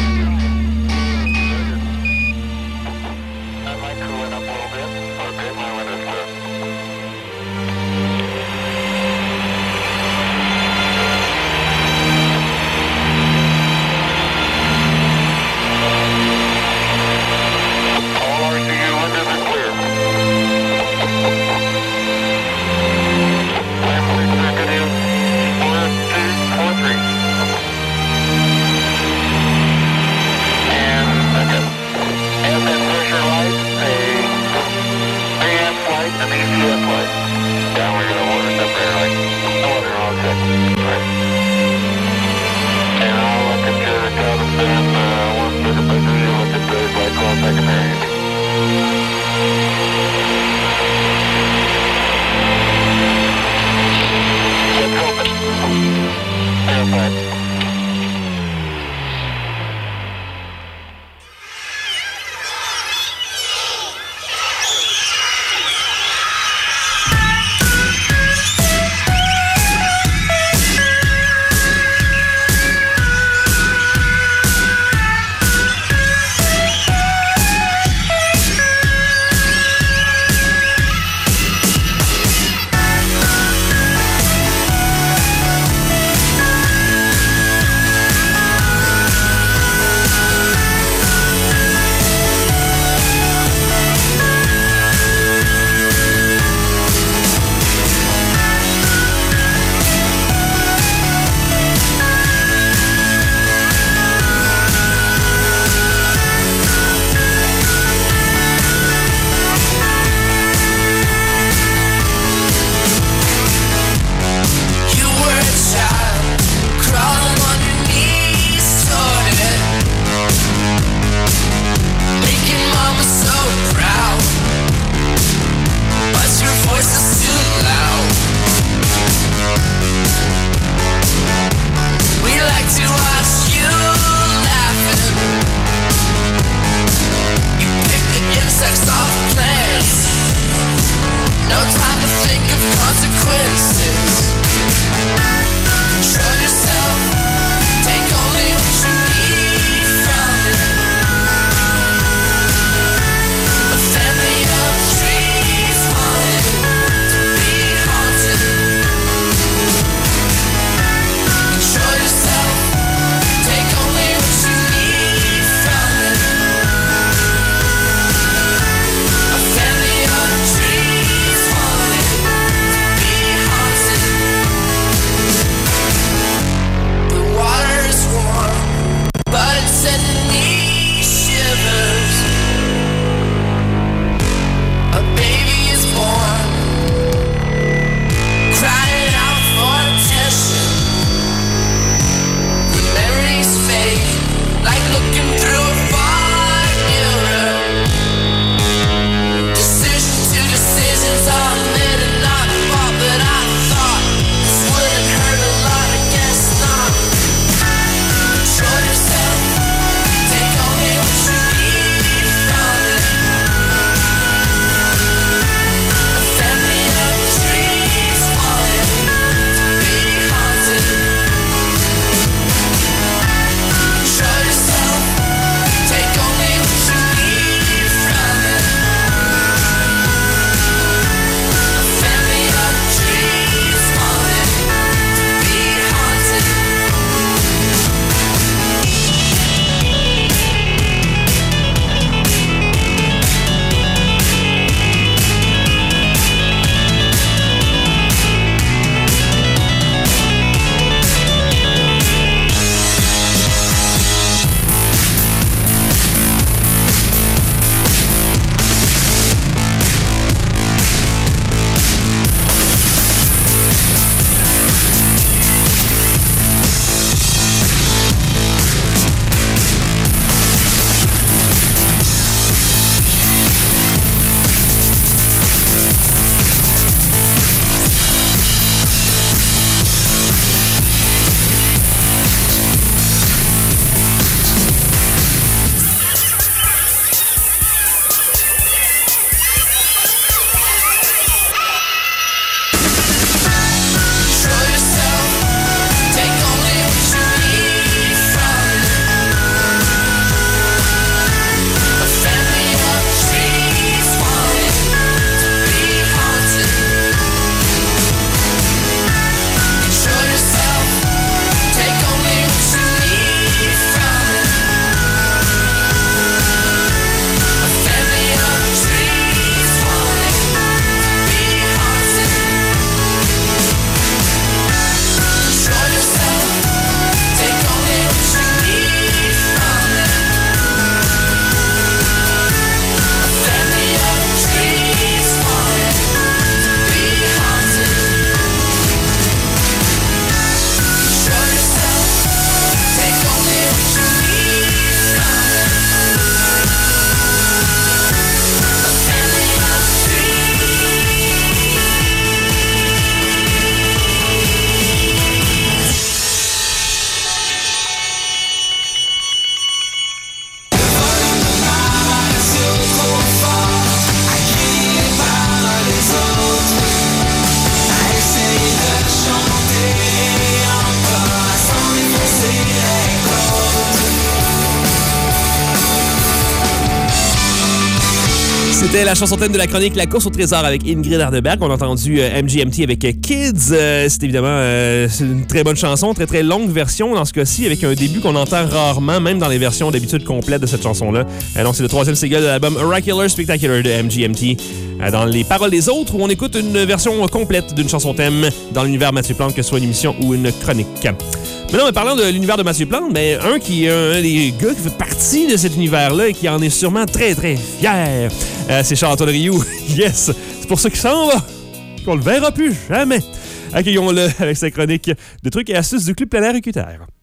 C'était la chanson thème de la chronique La course au trésor avec Ingrid Arneberg. On a entendu MGMT avec Kids. C'est évidemment c'est une très bonne chanson, très très longue version dans ce cas-ci, avec un début qu'on entend rarement, même dans les versions d'habitude complètes de cette chanson-là. Donc c'est le 3e single de l'album Oracular Spectacular de MGMT. Dans les paroles des autres, où on écoute une version complète d'une chanson thème dans l'univers Mathieu Plante, que ce soit une émission ou une chronique. Maintenant, en parlant de l'univers de Mathieu Plante, mais un des gars qui fait partie de cet univers-là et qui en est sûrement très, très fier, c'est Charles-Antoine Rioux. Yes! C'est pour ça qu'il s'en va, qu'on le verra plus jamais. Accueillons-le avec sa chronique de trucs et astuces du Club Plein Air UQTR.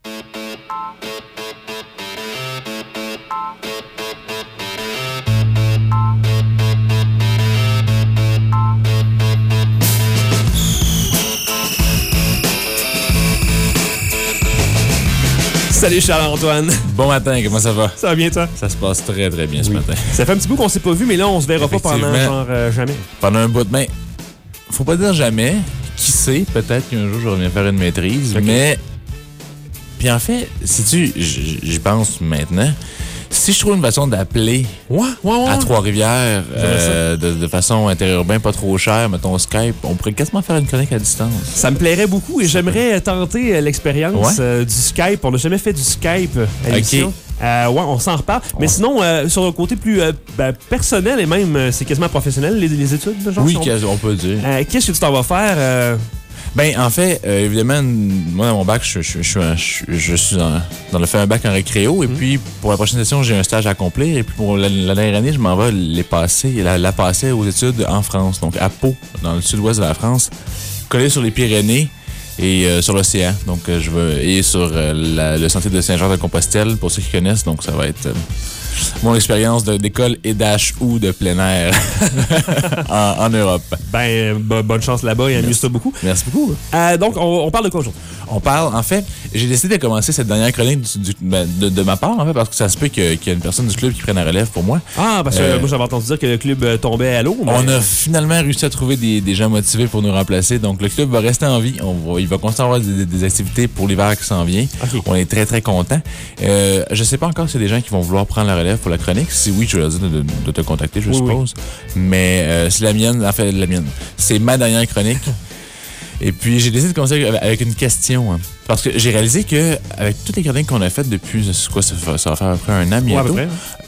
Salut Charles-Antoine. Bon matin, comment ça va? Ça va bien, toi? Ça se passe très, très bien ce matin. Ça fait un petit bout qu'on s'est pas vu, mais là, on se verra pas pendant jamais. Pendant un bout de main. Faut pas dire jamais. Qui sait, peut-être qu'un jour, je reviens faire une maîtrise. Okay. Mais. Puis en fait, sais-tu, j'y pense maintenant. Si je trouve une façon d'appeler à Trois-Rivières de façon interurbaine, pas trop chère, mettons Skype, on pourrait quasiment faire une chronique à distance. Ça me plairait beaucoup et j'aimerais tenter l'expérience du Skype. On n'a jamais fait du Skype à l'émission. On s'en reparle. Mais sinon, sur le côté plus personnel et même, c'est quasiment professionnel, les études de genre. Oui, on peut dire. Qu'est-ce que tu t'en vas faire? Ben, en fait, évidemment, moi, dans mon bac, je suis dans le fait un bac en récréo. Et puis, pour la prochaine session, j'ai un stage à accomplir. Et puis, pour la dernière année, je m'en vais la passer aux études en France. Donc, à Pau, dans le sud-ouest de la France, collé sur les Pyrénées et sur l'océan. Donc, et sur le sentier de Saint-Jean-de-Compostelle, pour ceux qui connaissent. Donc, ça va être mon expérience d'école et ou de plein air en Europe. Bonne chance là-bas et amuse-toi beaucoup. Merci beaucoup. Donc, on parle de quoi aujourd'hui? On parle, en fait, j'ai décidé de commencer cette dernière chronique de ma part, en fait, parce que ça se peut qu'il y ait une personne du club qui prenne la relève pour moi. Ah, parce que moi, j'avais entendu dire que le club tombait à l'eau. Mais... On a finalement réussi à trouver des gens motivés pour nous remplacer. Donc, le club va rester en vie. Il va continuer à avoir des activités pour l'hiver qui s'en vient. Okay. On est très, très contents. Je sais pas encore s'il y a des gens qui vont vouloir prendre la relève pour la chronique. Si oui, je vais leur dire de te contacter, je suppose. Oui. Mais c'est la mienne, en fait, c'est ma dernière chronique. Et puis, j'ai décidé de commencer avec une question. Hein, parce que j'ai réalisé qu'avec toutes les chroniques qu'on a faites depuis, ça va faire à peu près un an bientôt,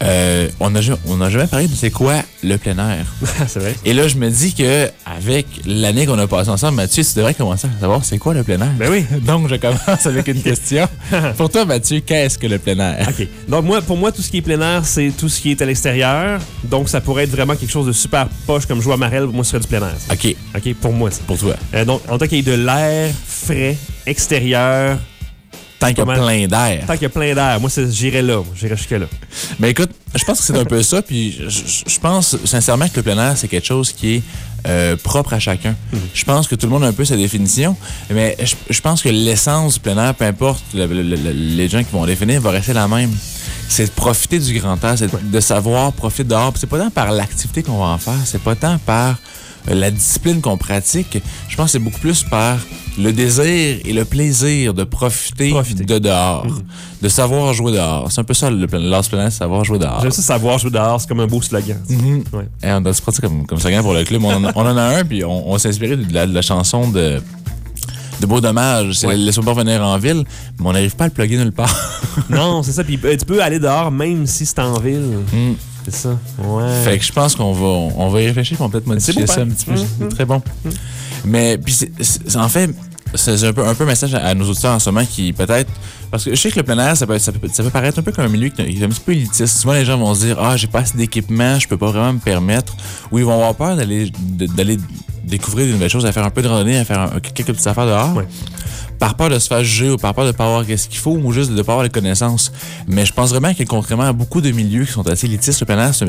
on n'a jamais parlé de c'est quoi le plein air. C'est vrai. Et là, je me dis qu'avec l'année qu'on a passée ensemble, Mathieu, tu devrais commencer à savoir c'est quoi le plein air. Ben oui. Donc, je commence avec une question. Pour toi, Mathieu, qu'est-ce que le plein air? OK. Donc, pour moi, tout ce qui est plein air, c'est tout ce qui est à l'extérieur. Donc, ça pourrait être vraiment quelque chose de super poche, comme jouer à Marelle. Pour moi, ce serait du plein air. Ça. OK, pour moi, c'est. Pour toi. Donc, en tant qu'il y ait de l'air frais, extérieur. Tant qu'il y a plein d'air. Tant qu'il y a plein d'air. Moi, j'irais là. J'irais jusque-là. Mais écoute, je pense que c'est un peu ça. Puis je pense sincèrement que le plein air, c'est quelque chose qui est propre à chacun. Je pense que tout le monde a un peu sa définition. Mais je pense que l'essence du plein air, peu importe les gens qui vont définir, va rester la même. C'est de profiter du grand air. C'est de savoir profiter dehors. Puis c'est pas tant par l'activité qu'on va en faire. C'est pas tant par la discipline qu'on pratique. Je pense que c'est beaucoup plus par le désir et le plaisir de profiter. De dehors. De savoir jouer dehors. C'est un peu ça, le plein air, savoir jouer dehors. J'aime ça, savoir jouer dehors. C'est comme un beau slogan. Ouais. Et on doit se prendre ça comme slogan pour le club. On en a un, puis on s'est inspiré de la chanson de Beau Dommage. C'est Laisse-moi pas venir en ville, mais on n'arrive pas à le plugger nulle part. Non, c'est ça. Puis tu peux aller dehors même si c'est en ville. C'est ça. Ouais. Fait que je pense qu'on va y réfléchir, on va peut-être modifier ça un petit peu. C'est très bon. Mais puis en fait, c'est un peu un message à nos auditeurs en ce moment qui peut-être... Parce que je sais que le plein air, ça peut paraître un peu comme un milieu qui est un petit peu élitiste. Souvent, les gens vont se dire « Ah, j'ai pas assez d'équipement, je peux pas vraiment me permettre. » Ou ils vont avoir peur d'aller découvrir de nouvelles choses, à faire un peu de randonnée, à faire quelques petites affaires dehors. Ouais. Par peur de se faire juger ou par peur de ne pas avoir ce qu'il faut ou juste de ne pas avoir les connaissances. Mais je pense vraiment que contrairement à beaucoup de milieux qui sont assez élitistes, le plein air,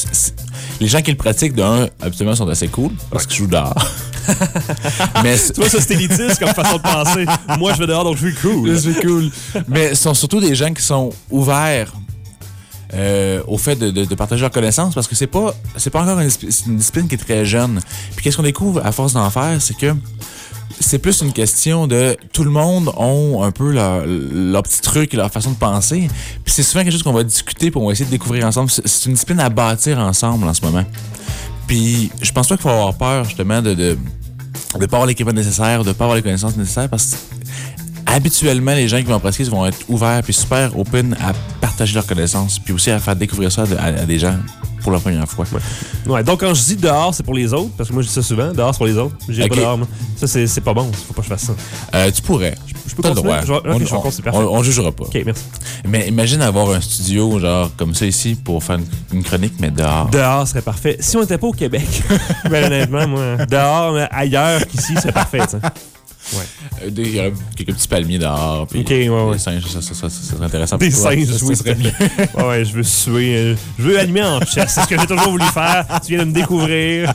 les gens qui le pratiquent, habituellement, sont assez cool parce qu'ils jouent dehors. Mais tu vois, ça, c'est élitiste comme façon de penser. Moi, je vais dehors, donc je suis cool. Je suis cool. Mais ce sont surtout des gens qui sont ouverts au fait de partager leurs connaissances parce que c'est pas encore une discipline qui est très jeune. Puis qu'est-ce qu'on découvre à force d'en faire, c'est que c'est plus une question de tout le monde ont un peu leur petit truc et leur façon de penser. Puis c'est souvent quelque chose qu'on va discuter pour essayer de découvrir ensemble. C'est une discipline à bâtir ensemble en ce moment. Puis je pense pas qu'il faut avoir peur justement de pas avoir l'équipement nécessaire, de pas avoir les connaissances nécessaires parce que habituellement, les gens qui vont pratiquer vont être ouverts puis super open à partager leurs connaissances puis aussi à faire découvrir ça à des gens pour la première fois. Ouais, donc quand je dis dehors, c'est pour les autres, parce que moi je dis ça souvent, dehors c'est pour les autres. J'irai pas dehors, moi. Ça, c'est pas bon, faut pas que je fasse ça. Tu pourrais. Je peux continuer? On jugera pas. OK, merci. Mais imagine avoir un studio genre comme ça ici pour faire une chronique, mais dehors. Dehors serait parfait. Si on n'était pas au Québec, ben honnêtement, moi, dehors, mais ailleurs qu'ici, c'est parfait, ça. Ouais. Il y a quelques petits palmiers dehors. Puis des singes, ça serait intéressant. Des singes, oui, serait bien. Ouais, je veux suer. Je veux animer en chess. C'est ce que j'ai toujours voulu faire. Tu viens de me découvrir.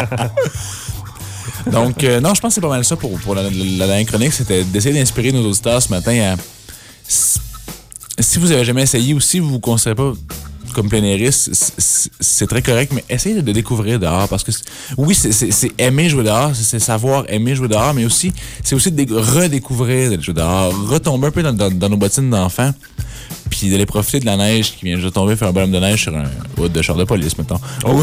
Donc, non, je pense que c'est pas mal ça pour la dernière chronique. C'était d'essayer d'inspirer nos auditeurs ce matin à... Si vous avez jamais essayé ou si vous vous considérez pas comme plein airiste, c'est très correct, mais essayez de découvrir dehors parce que oui, c'est aimer jouer dehors, c'est savoir aimer jouer dehors, mais aussi c'est aussi de redécouvrir de jouer dehors, retomber un peu dans nos bottines d'enfants, puis d'aller profiter de la neige qui vient de tomber, faire un bonhomme de neige sur un hood de char de police, mettons.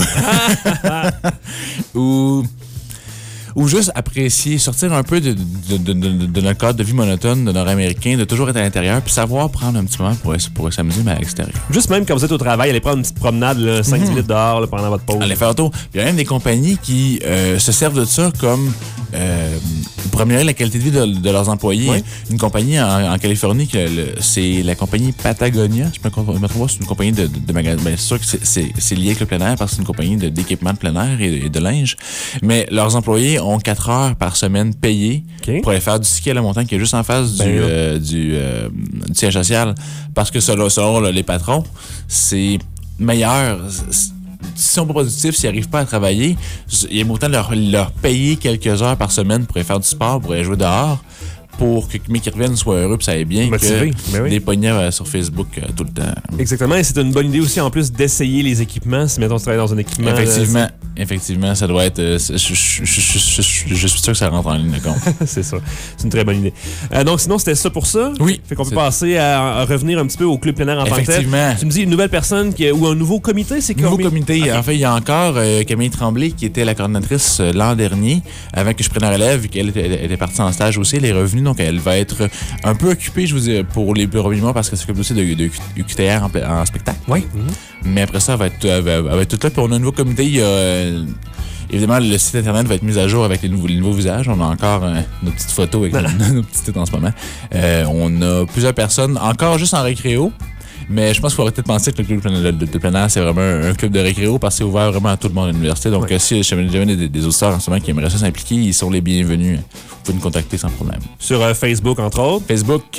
Ou juste apprécier, sortir un peu de notre cadre de vie monotone de Nord-Américain, de toujours être à l'intérieur, puis savoir prendre un petit moment pour s'amuser, mais à l'extérieur. Juste même quand vous êtes au travail, allez prendre une petite promenade, 5-10 minutes dehors là, pendant votre pause. Allez faire un tour. Il y a même des compagnies qui se servent de ça comme pour améliorer la qualité de vie de leurs employés. Oui. Une compagnie en Californie, c'est la compagnie Patagonia. Je me trompe, c'est une compagnie de magasins. Bien sûr que c'est lié avec le plein air parce que c'est une compagnie d'équipement de plein air et de linge. Mais leurs employés ont 4 heures par semaine payées pour aller faire du ski à la montagne qui est juste en face du siège social. Parce que selon les patrons, c'est meilleur. S'ils sont pas productifs, s'ils n'arrivent pas à travailler, il aime autant leur payer quelques heures par semaine pour aller faire du sport, pour aller jouer dehors, pour que mes qui reviennent soient heureux et ça aille bien, motivé, que des pognets sur Facebook tout le temps. Exactement, et c'est une bonne idée aussi en plus d'essayer les équipements, si mettons tu travailles dans un équipement. Effectivement, ça doit être... je suis sûr que ça rentre en ligne de compte. C'est ça, c'est une très bonne idée. Donc sinon, c'était ça pour ça? Oui. Fait qu'on peut passer à revenir un petit peu au club plein air en tant que tel. Effectivement. Tu me dis une nouvelle personne ou un nouveau comité, c'est quoi? Nouveau comité. Okay. En fait, il y a encore Camille Tremblay qui était la coordinatrice l'an dernier, avant que je prenne la relève, qu'elle était partie en stage aussi, elle est revenue. Donc, elle va être un peu occupée, je vous dis, pour les premiers mois parce qu'elle s'occupe aussi de UQTR en spectacle. Oui. Mais après ça, elle va être toute là. Puis on a un nouveau comité. Il y a, évidemment, le site Internet va être mis à jour avec les nouveaux visages. On a encore nos petites photos avec nos petites têtes en ce moment. On a plusieurs personnes, encore juste en récréo. Mais je pense qu'il faudrait peut-être penser que le club de plein air, c'est vraiment un club de récréo parce que c'est ouvert vraiment à tout le monde à l'université. Donc, si jamais des auditeurs en ce moment qui aimeraient ça s'impliquer, ils sont les bienvenus. Vous pouvez nous contacter sans problème. Sur Facebook, entre autres. Facebook,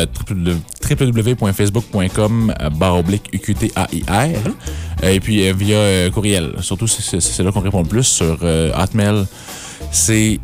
www.facebook.com/UQTAIR. Et puis, via courriel. Surtout, c'est là qu'on répond le plus sur Hotmail. C'est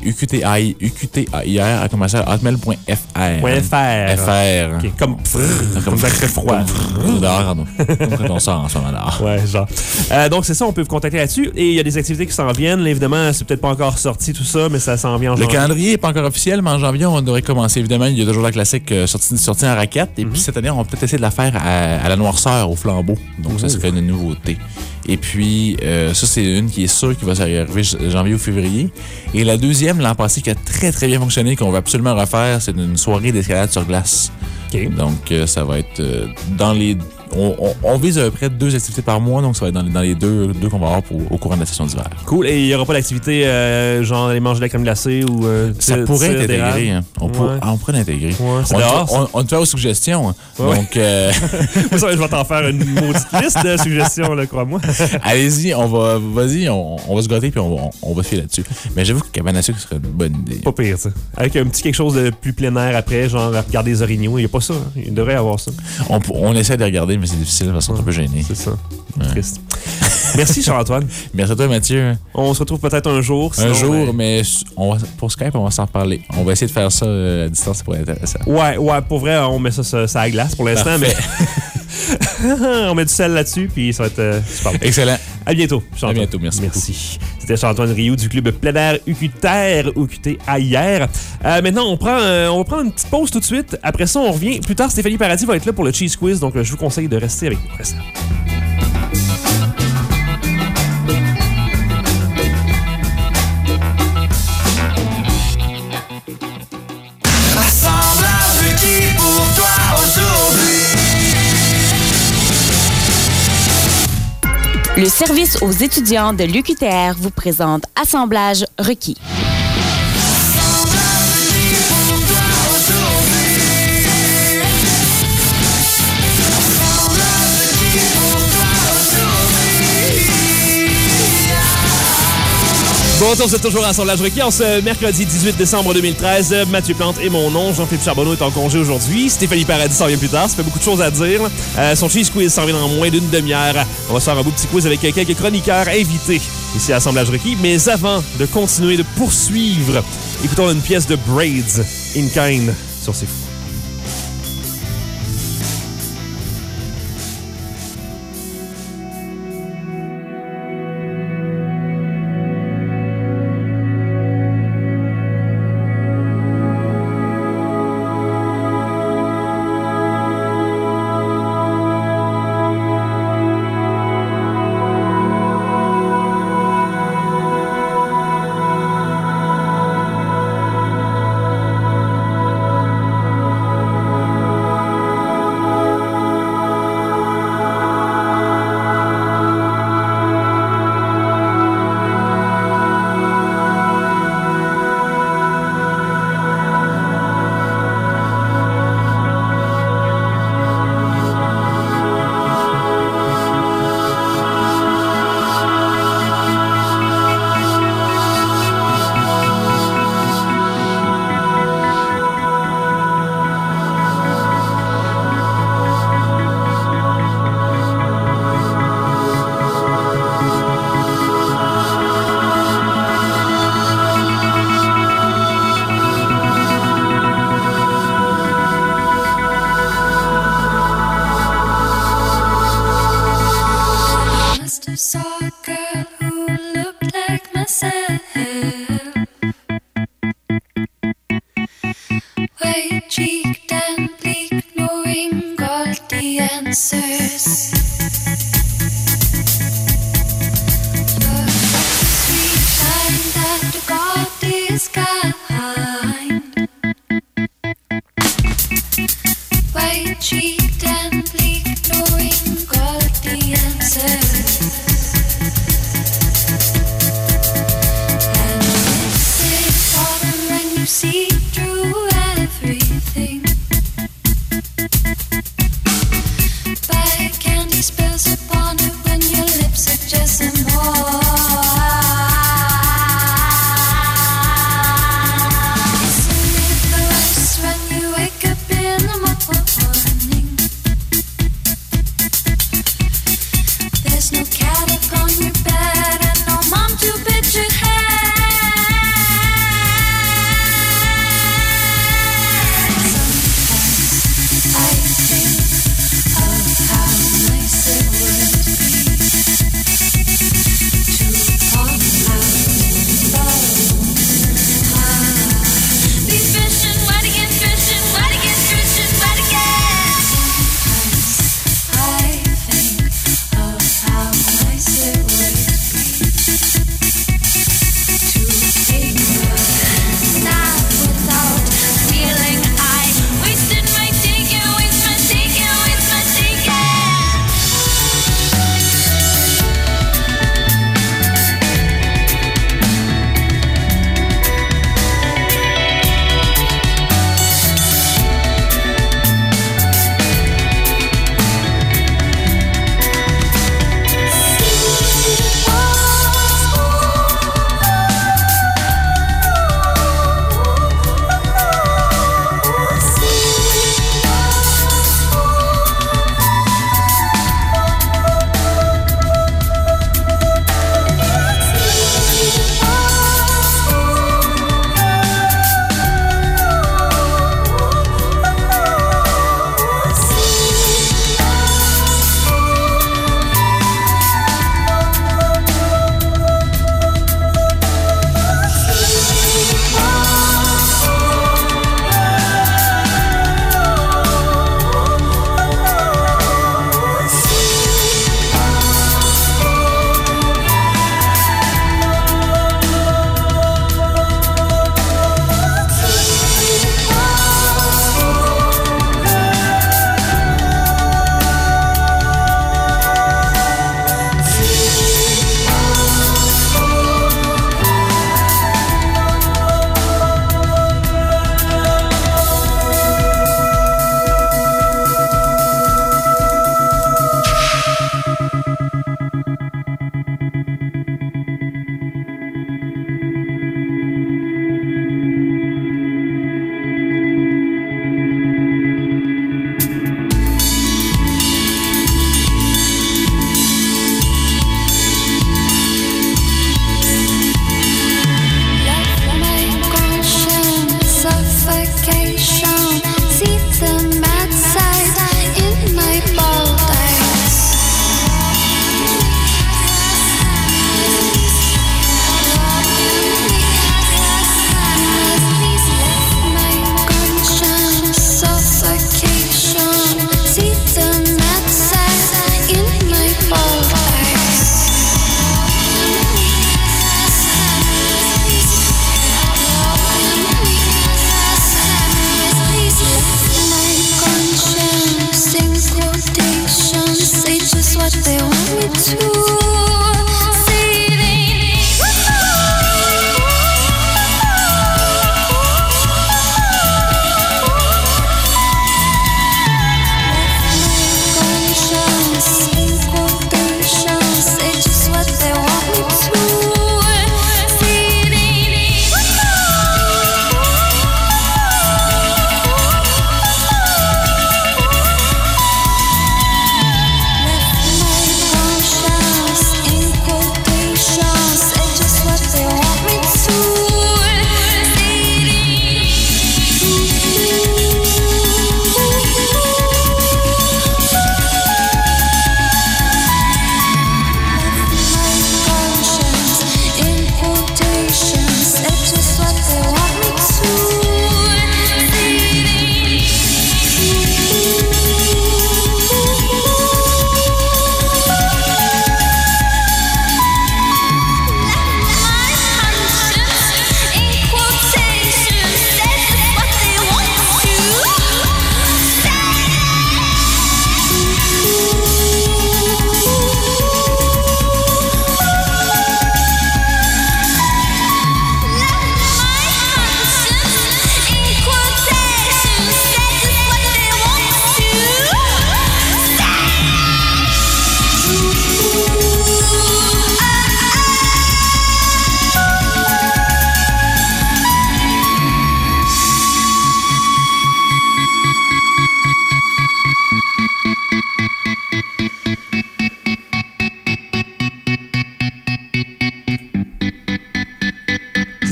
UQTAIR@hotmail.fr. Okay, comme très froid. Comme quand on sort en ce moment-là. Ouais, genre. Donc, c'est ça, on peut vous contacter là-dessus. Et il y a des activités qui s'en viennent. Évidemment, c'est peut-être pas encore sorti tout ça, mais ça s'en vient en janvier. Le calendrier n'est pas encore officiel, mais en janvier, on devrait commencer. Évidemment, il y a toujours la classique sortie en raquette. Et puis cette année, on va peut-être essayer de la faire à la noirceur, au flambeau. Donc, ça serait une nouveauté. Et puis, ça, c'est une qui est sûre qui va arriver janvier ou février. Et la deuxième, l'an passé, qui a très, très bien fonctionné, qu'on va absolument refaire, c'est une soirée d'escalade sur glace. Okay. Donc, ça va être dans les... On vise à peu près 2 activités par mois, donc ça va être dans les deux qu'on va avoir au courant de la session d'hiver. Cool. Et il n'y aura pas d'activité genre aller manger de la crème glacée ou... ça pourrait être intégré. Hein. On pourrait l'intégrer. Ouais, on te fait aux suggestions. Hein. Ouais. Donc... je vais t'en faire une maudite liste de suggestions, là, crois-moi. Allez-y, on va se gâter puis on va se fier là-dessus. Mais j'avoue que cabane à sucre serait une bonne idée. Pas pire, ça. Avec un petit quelque chose de plus plein air après, genre regarder les orignaux. Il n'y a pas ça. Hein. Il devrait y avoir ça. On essaie de regarder, mais c'est difficile parce qu'on est un peu gêné. C'est ça. Triste. Merci, Charles-Antoine. Merci à toi, Mathieu. On se retrouve peut-être un jour. Mais pour Skype, on va s'en reparler. On va essayer de faire ça à distance, ça pourrait être intéressant. Ouais, pour vrai, on met ça à la glace pour l'instant, mais... On met du sel là-dessus, puis ça va être super. Excellent. À bientôt, Charles. À bientôt, merci. Merci. C'était Charles-Antoine Rioux du club plein air UQTR, UQT à hier. Maintenant, on va prendre une petite pause tout de suite. Après ça, on revient. Plus tard, Stéphanie Paradis va être là pour le Cheese Quiz, donc je vous conseille de rester avec nous. Restez là. Le service aux étudiants de l'UQTR vous présente Assemblage requis. Bonjour, c'est toujours Assemblage requis. En ce mercredi 18 décembre 2013, Mathieu Plante est mon nom. Jean-Philippe Charbonneau est en congé aujourd'hui. Stéphanie Paradis s'en vient plus tard. Ça fait beaucoup de choses à dire. Son cheese quiz s'en vient dans moins d'une demi-heure. On va se faire un beau petit quiz avec quelques chroniqueurs invités ici à Assemblage requis. Mais avant de continuer de poursuivre, écoutons une pièce de Braids, In Kind, sur C'est Fou.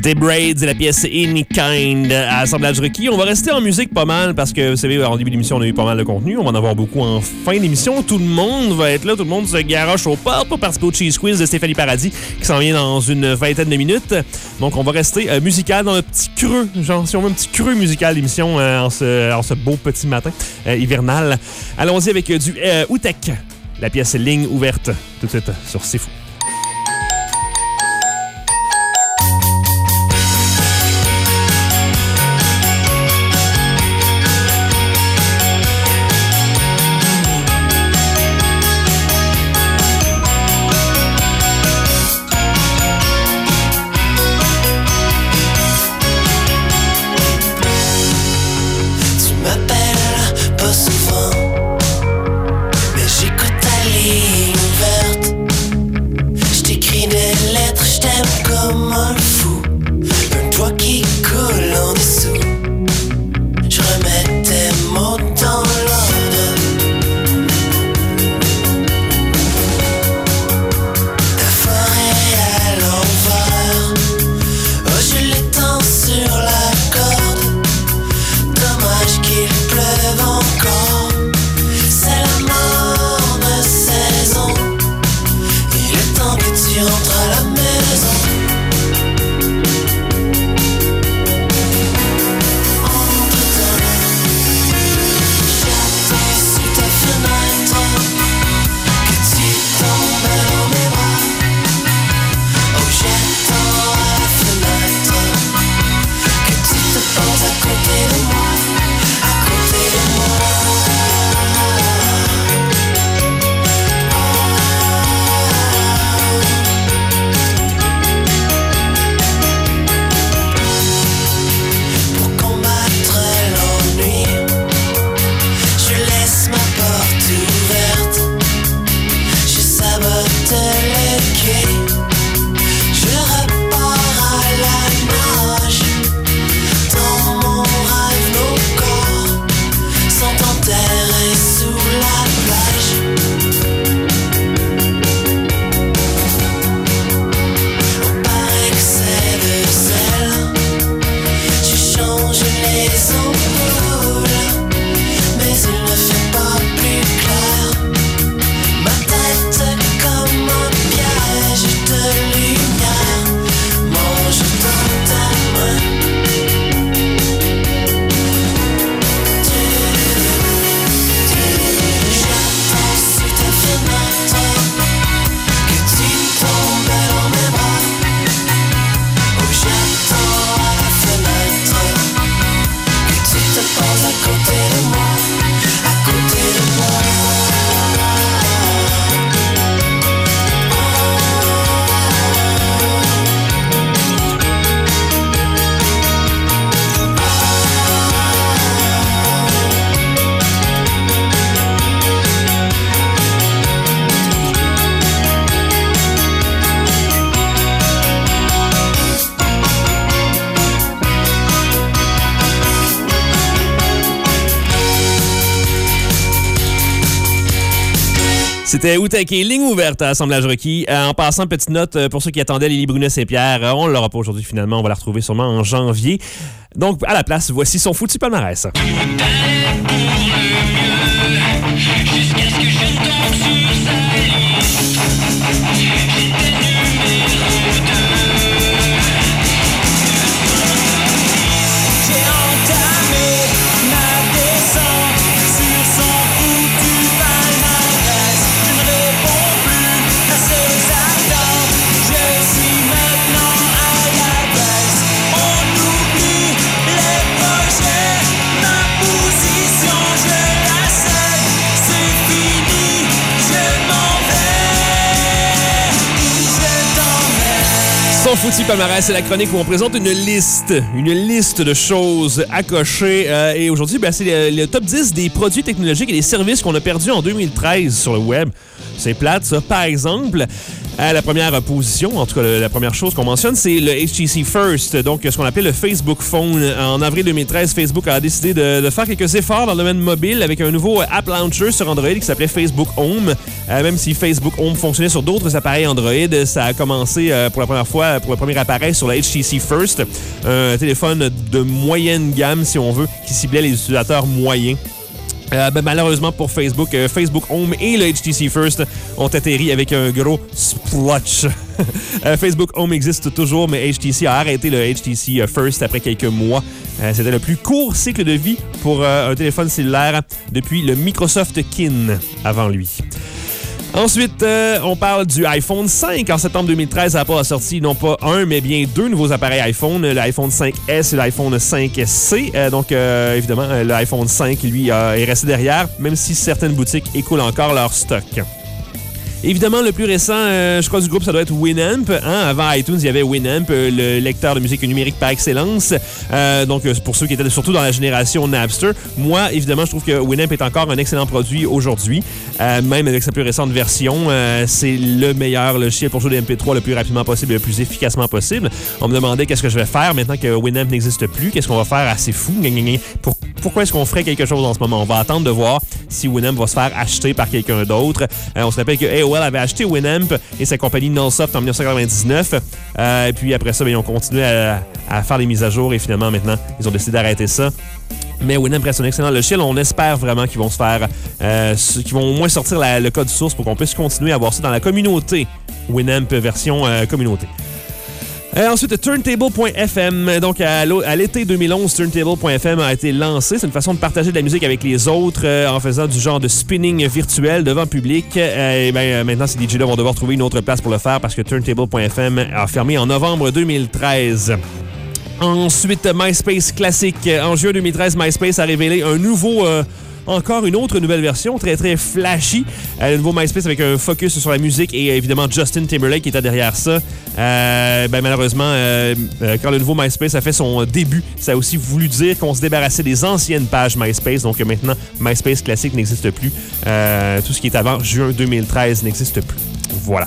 C'était Braids et la pièce Any Kind à Assemblage requis. On va rester en musique pas mal parce que, vous savez, en début d'émission, on a eu pas mal de contenu. On va en avoir beaucoup en fin d'émission. Tout le monde va être là. Tout le monde se garoche aux portes pour participer au Cheese Quiz de Stéphanie Paradis qui s'en vient dans une vingtaine de minutes. Donc, on va rester musical dans le petit creux. Genre, si on veut un petit creux musical d'émission en ce beau petit matin hivernal. Allons-y avec du Outek. La pièce Ligne ouverte. Tout de suite sur C'est Fou. C'était Outek et Ligne ouverte à Assemblage requis. En passant, petite note pour ceux qui attendaient Lily Brunet-Saint-Pierre, on ne l'aura pas aujourd'hui finalement, on va la retrouver sûrement en janvier. Donc, à la place, voici son foutu palmarès. Jusqu'à ce que je tombe sur sa liste. J'étais numéro 2. J'ai entamé ma descente sur son foutu palmarès. Je ne réponds plus à ses attentes. Je suis maintenant à la baisse. On oublie les projets, ma position, je la sais. C'est fini, je m'en vais. Je t'emmène. Son foutu palmarès, c'est la chronique où on présente une liste de choses à cocher. Et aujourd'hui, c'est le top 10 des produits technologiques et des services qu'on a perdus en 2013 sur le web. C'est plate, ça. Par exemple, à la première position, en tout cas, la première chose qu'on mentionne, c'est le HTC First, donc ce qu'on appelle le Facebook Phone. En avril 2013, Facebook a décidé de faire quelques efforts dans le domaine mobile avec un nouveau app launcher sur Android qui s'appelait Facebook Home. Même si Facebook Home fonctionnait sur d'autres appareils Android, ça a commencé pour la première fois, pour le premier appareil sur le HTC First, un téléphone de moyenne gamme, si on veut, qui ciblait les utilisateurs moyens. Malheureusement pour Facebook, Facebook Home et le HTC First ont atterri avec un gros splotch. Facebook Home existe toujours, mais HTC a arrêté le HTC First après quelques mois. C'était le plus court cycle de vie pour un téléphone cellulaire depuis le Microsoft Kin avant lui. Ensuite, on parle du iPhone 5. En septembre 2013, Apple a sorti non pas un, mais bien deux nouveaux appareils iPhone, l'iPhone 5S et l'iPhone 5C. Donc, évidemment, l'iPhone 5, lui, est resté derrière, même si certaines boutiques écoulent encore leur stock. Évidemment, le plus récent, je crois, du groupe, ça doit être Winamp. Avant iTunes, il y avait Winamp, le lecteur de musique numérique par excellence. Donc, pour ceux qui étaient surtout dans la génération Napster. Moi, évidemment, je trouve que Winamp est encore un excellent produit aujourd'hui. Même avec sa plus récente version, c'est le meilleur logiciel pour jouer des MP3 le plus rapidement possible et le plus efficacement possible. On me demandait qu'est-ce que je vais faire maintenant que Winamp n'existe plus. Qu'est-ce qu'on va faire? Assez fou. Pourquoi est-ce qu'on ferait quelque chose en ce moment? On va attendre de voir si Winamp va se faire acheter par quelqu'un d'autre. On se rappelle que AOL avait acheté Winamp et sa compagnie Nullsoft en 1999. Et puis après ça, ils ont continué à faire les mises à jour et finalement, maintenant, ils ont décidé d'arrêter ça. Mais Winamp reste un excellent logiciel. On espère vraiment qu'ils vont se faire... qu'ils vont au moins sortir le code source pour qu'on puisse continuer à voir ça dans la communauté. Winamp version communauté. Ensuite, Turntable.fm. Donc, à l'été 2011, Turntable.fm a été lancé. C'est une façon de partager de la musique avec les autres en faisant du genre de spinning virtuel devant le public. Maintenant, ces DJ-là vont devoir trouver une autre place pour le faire parce que Turntable.fm a fermé en novembre 2013. Ensuite, MySpace classique. En juin 2013, MySpace a révélé un nouveau... encore une autre nouvelle version, très très flashy. Le nouveau MySpace avec un focus sur la musique et évidemment Justin Timberlake qui était derrière ça. Malheureusement, quand le nouveau MySpace a fait son début, ça a aussi voulu dire qu'on se débarrassait des anciennes pages MySpace. Donc maintenant, MySpace classique n'existe plus. Tout ce qui est avant juin 2013 n'existe plus. Voilà.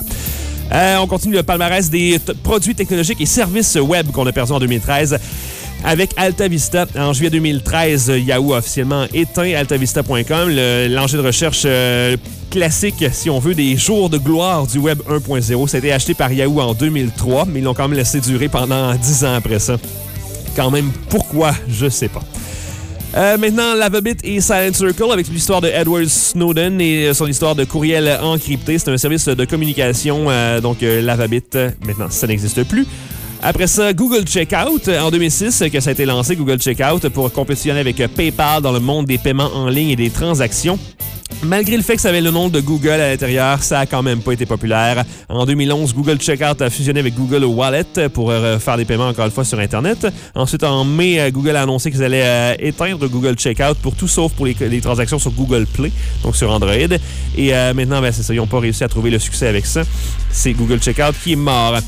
On continue le palmarès des produits technologiques et services web qu'on a perdu en 2013. Avec AltaVista, en juillet 2013, Yahoo a officiellement éteint AltaVista.com, l'engin de recherche classique, si on veut, des jours de gloire du Web 1.0. Ça a été acheté par Yahoo en 2003, mais ils l'ont quand même laissé durer pendant 10 ans après ça. Quand même, pourquoi? Je sais pas. Maintenant, Lavabit et Silent Circle avec l'histoire de Edward Snowden et son histoire de courriel encrypté. C'est un service de communication, donc Lavabit, maintenant, ça n'existe plus. Après ça, Google Checkout, en 2006, que ça a été lancé, Google Checkout, pour compétitionner avec PayPal dans le monde des paiements en ligne et des transactions. Malgré le fait que ça avait le nom de Google à l'intérieur, ça a quand même pas été populaire. En 2011, Google Checkout a fusionné avec Google Wallet pour faire des paiements encore une fois sur Internet. Ensuite, en mai, Google a annoncé qu'ils allaient éteindre Google Checkout pour tout sauf pour les transactions sur Google Play, donc sur Android. Et maintenant, c'est ça, ils n'ont pas réussi à trouver le succès avec ça. C'est Google Checkout qui est mort.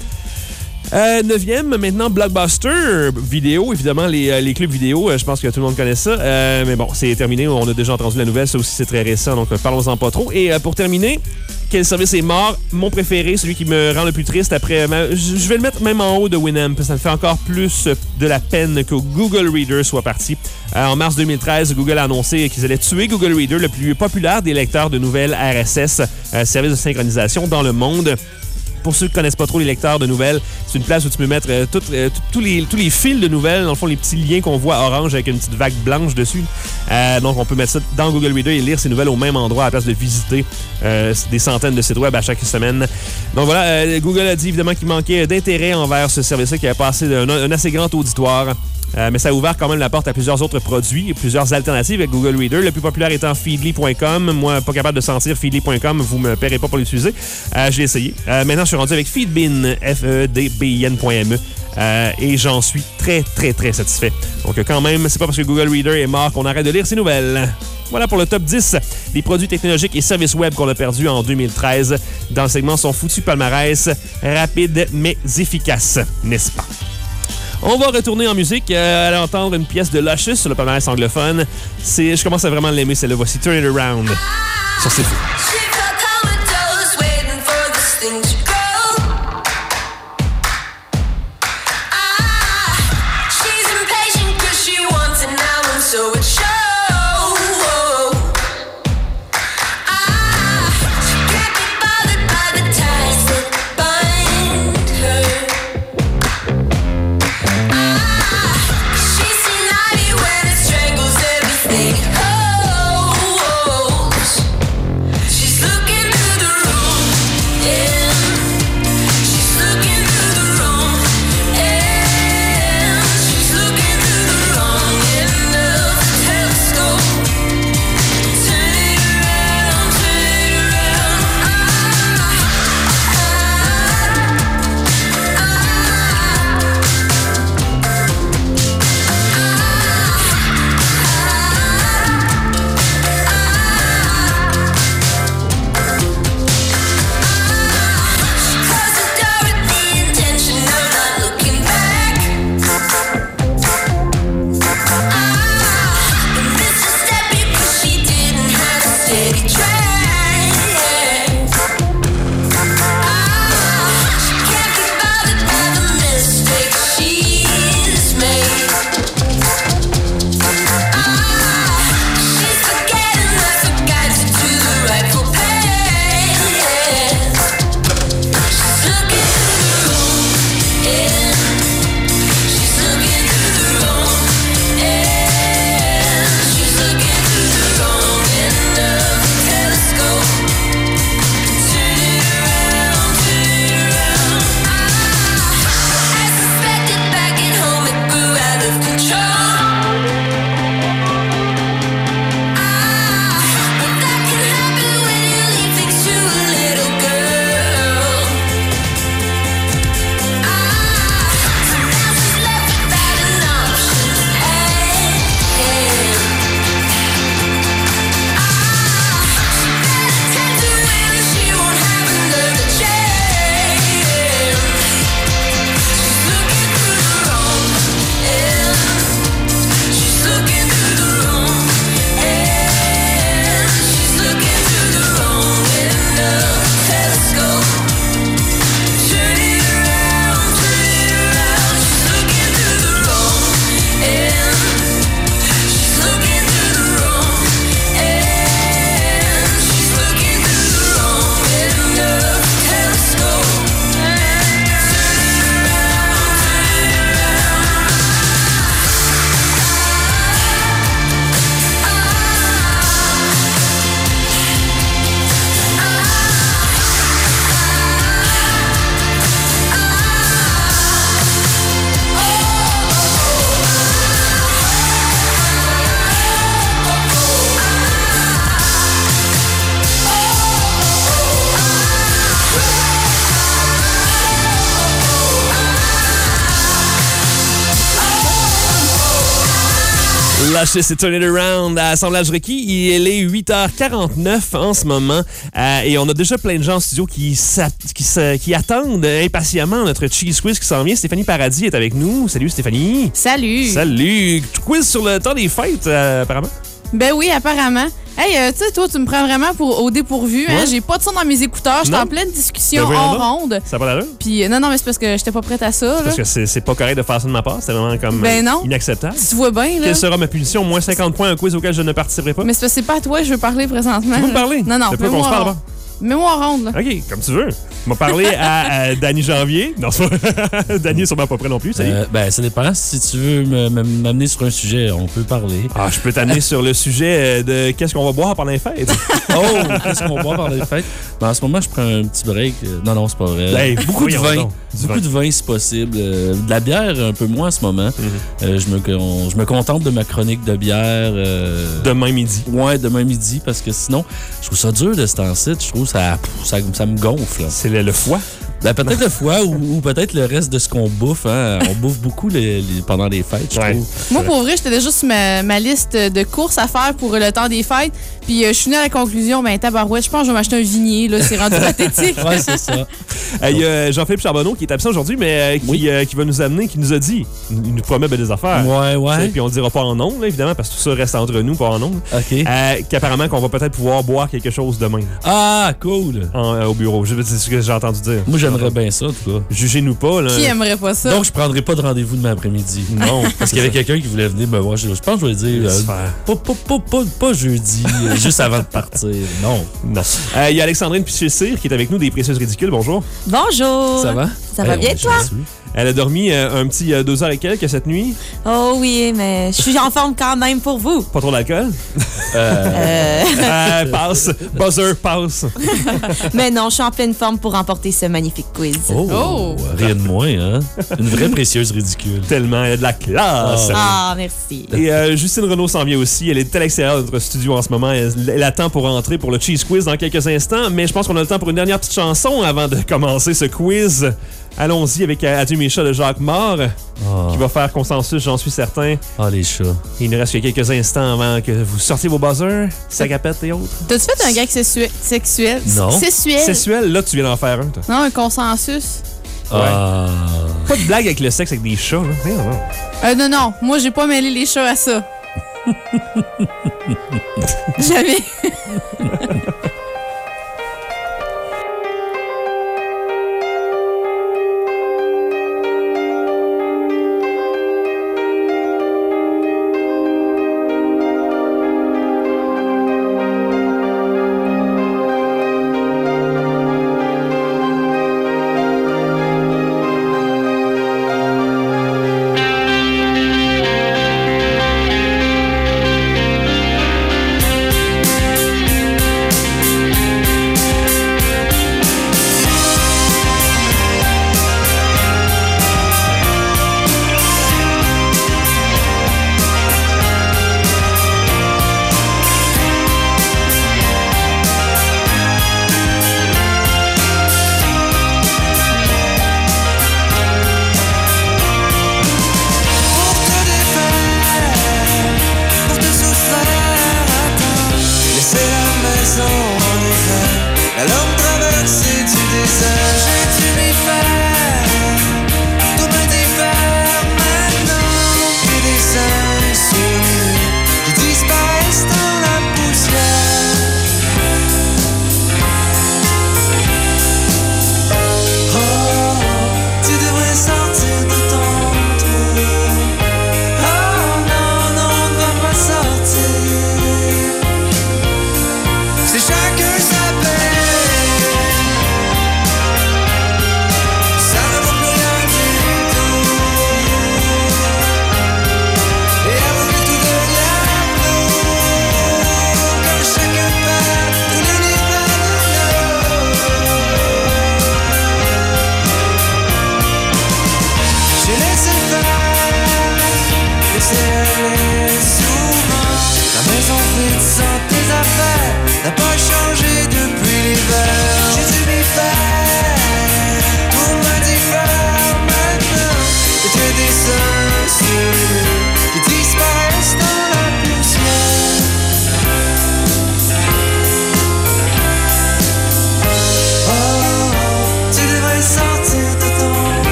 9e, maintenant, Blockbuster vidéo. Évidemment, les clubs vidéo, je pense que tout le monde connaît ça. Mais bon, c'est terminé. On a déjà entendu la nouvelle. Ça aussi, c'est très récent, donc parlons-en pas trop. Et pour terminer, quel service est mort? Mon préféré, celui qui me rend le plus triste après... Je vais le mettre même en haut de Winamp. Ça me fait encore plus de la peine que Google Reader soit parti. En mars 2013, Google a annoncé qu'ils allaient tuer Google Reader, le plus populaire des lecteurs de nouvelles RSS, service de synchronisation dans le monde. Pour ceux qui ne connaissent pas trop les lecteurs de nouvelles, c'est une place où tu peux mettre tous les fils de nouvelles, dans le fond, les petits liens qu'on voit orange avec une petite vague blanche dessus. Donc, on peut mettre ça dans Google Reader et lire ces nouvelles au même endroit à la place de visiter des centaines de sites web à chaque semaine. Donc voilà, Google a dit évidemment qu'il manquait d'intérêt envers ce service-là qui a passé un assez grand auditoire. Mais ça a ouvert quand même la porte à plusieurs autres produits et plusieurs alternatives avec Google Reader. Le plus populaire étant Feedly.com. Moi, pas capable de sentir Feedly.com. Vous me paierez pas pour l'utiliser. Je l'ai essayé. Maintenant, je suis rendu avec Feedbin, Fedbin.me. Et j'en suis très, très, très satisfait. Donc, quand même, c'est pas parce que Google Reader est mort qu'on arrête de lire ses nouvelles. Voilà pour le top 10 des produits technologiques et services web qu'on a perdus en 2013 dans le segment Son foutu palmarès. Rapide mais efficace, n'est-ce pas? On va retourner en musique, aller entendre une pièce de Luscious sur le palmarès anglophone. Je commence à vraiment l'aimer, celle-là. Voici Turn It Around sur C'est Fou. nothing to go. She's impatient 'cause she wants it now, and so it shows. Lâcher, c'est Turn It Around à Assemblage Requis. Il est 8h49 en ce moment et on a déjà plein de gens en studio qui attendent impatiemment notre Cheese Quiz qui s'en vient. Stéphanie Paradis est avec nous. Salut Stéphanie. Salut. Salut. Quiz sur le temps des fêtes, apparemment. Ben oui, apparemment. Hey, tu sais, toi, tu me prends vraiment au dépourvu. Hein? J'ai pas de son dans mes écouteurs. J'étais en pleine discussion en ronde. Ça va pas d'allure? Puis non, mais c'est parce que j'étais pas prête à ça. Parce que c'est pas correct de faire ça de ma part. C'est vraiment comme inacceptable. Tu vois bien, là. Quelle sera ma punition? Moins 50 points, un quiz auquel je ne participerai pas. Mais c'est parce que c'est pas à toi que je veux parler présentement. Tu veux me parler? Non. C'est pas qu'on se parle pas. Mets-moi en ronde, là. OK, comme tu veux. On va parler à Danny Janvier. Non, c'est pas... Danny est sûrement pas prêt non plus. Salut. Ça dépend. Si tu veux m'amener sur un sujet, on peut parler. Ah, je peux t'amener sur le sujet de qu'est-ce qu'on va boire pendant les fêtes. Qu'est-ce qu'on va boire pendant les fêtes? Ben, en ce moment, je prends un petit break. Non, c'est pas vrai. Hey, beaucoup de vin. Beaucoup de vin, si possible. De la bière, un peu moins en ce moment. Je me contente de ma chronique de bière. Demain midi. Ouais, demain midi, parce que sinon, je trouve ça dur de ce temps-ci. Je trouve ça me gonfle. C'est le foie? Ben, peut-être le foie ou peut-être le reste de ce qu'on bouffe. Hein. On bouffe beaucoup pendant les fêtes, je trouve. Moi, pour vrai, j'étais déjà sur ma liste de courses à faire pour le temps des fêtes. Puis je suis venue à la conclusion, tabarouette, je pense que je vais m'acheter un vignier. Là, c'est rendu pathétique. Ouais, c'est ça. Il y a Jean-Philippe Charbonneau qui est absent aujourd'hui, mais qui va nous amener, qui nous a dit, il nous promet des affaires. Ouais. Puis on ne dira pas en ondes, évidemment, parce que tout ça reste entre nous, pas en ondes. OK. Qu'apparemment, qu'on va peut-être pouvoir boire quelque chose demain. Ah, cool. Au bureau. C'est ce que j'ai entendu dire. Moi, j'aimerais bien ça, en tout cas. Jugez-nous pas, là. Qui aimerait pas ça? Donc, je prendrai pas de rendez-vous demain après-midi. Non. Parce qu'il y avait quelqu'un qui voulait venir me voir. Je pense que je vais dire pas jeudi, juste avant de partir. Non. Il y a Alexandrine Piché-Cyr qui est avec nous des Précieuses Ridicules. Bonjour. Bonjour. Ça va? Ça va bien, toi? Elle a dormi un petit 2 heures et quelques cette nuit. Oh oui, mais je suis en forme quand même pour vous. Pas trop d'alcool? Passe. Buzzer, passe. Mais non, je suis en pleine forme pour remporter ce magnifique quiz. Oh! Rien de moins, hein? Une vraie précieuse ridicule. Tellement, elle a de la classe. Ah, merci. Et Justine Renaud s'en vient aussi. Elle est à l'extérieur de notre studio en ce moment. Elle attend pour rentrer pour le Cheese Quiz dans quelques instants. Mais je pense qu'on a le temps pour une dernière petite chanson avant de commencer ce quiz. Allons-y avec Adieu mes chats de Jacques Mort, qui va faire consensus, j'en suis certain. Ah, les chats. Il nous reste quelques instants avant que vous sortiez vos buzzers, sacapettes et autres. T'as-tu fait un gag sexuel? Non. Sexuel, là, tu viens d'en faire un, toi. Non, un consensus. Ah. Pas de blague avec le sexe avec des chats, là. Non. Moi, j'ai pas mêlé les chats à ça. Jamais.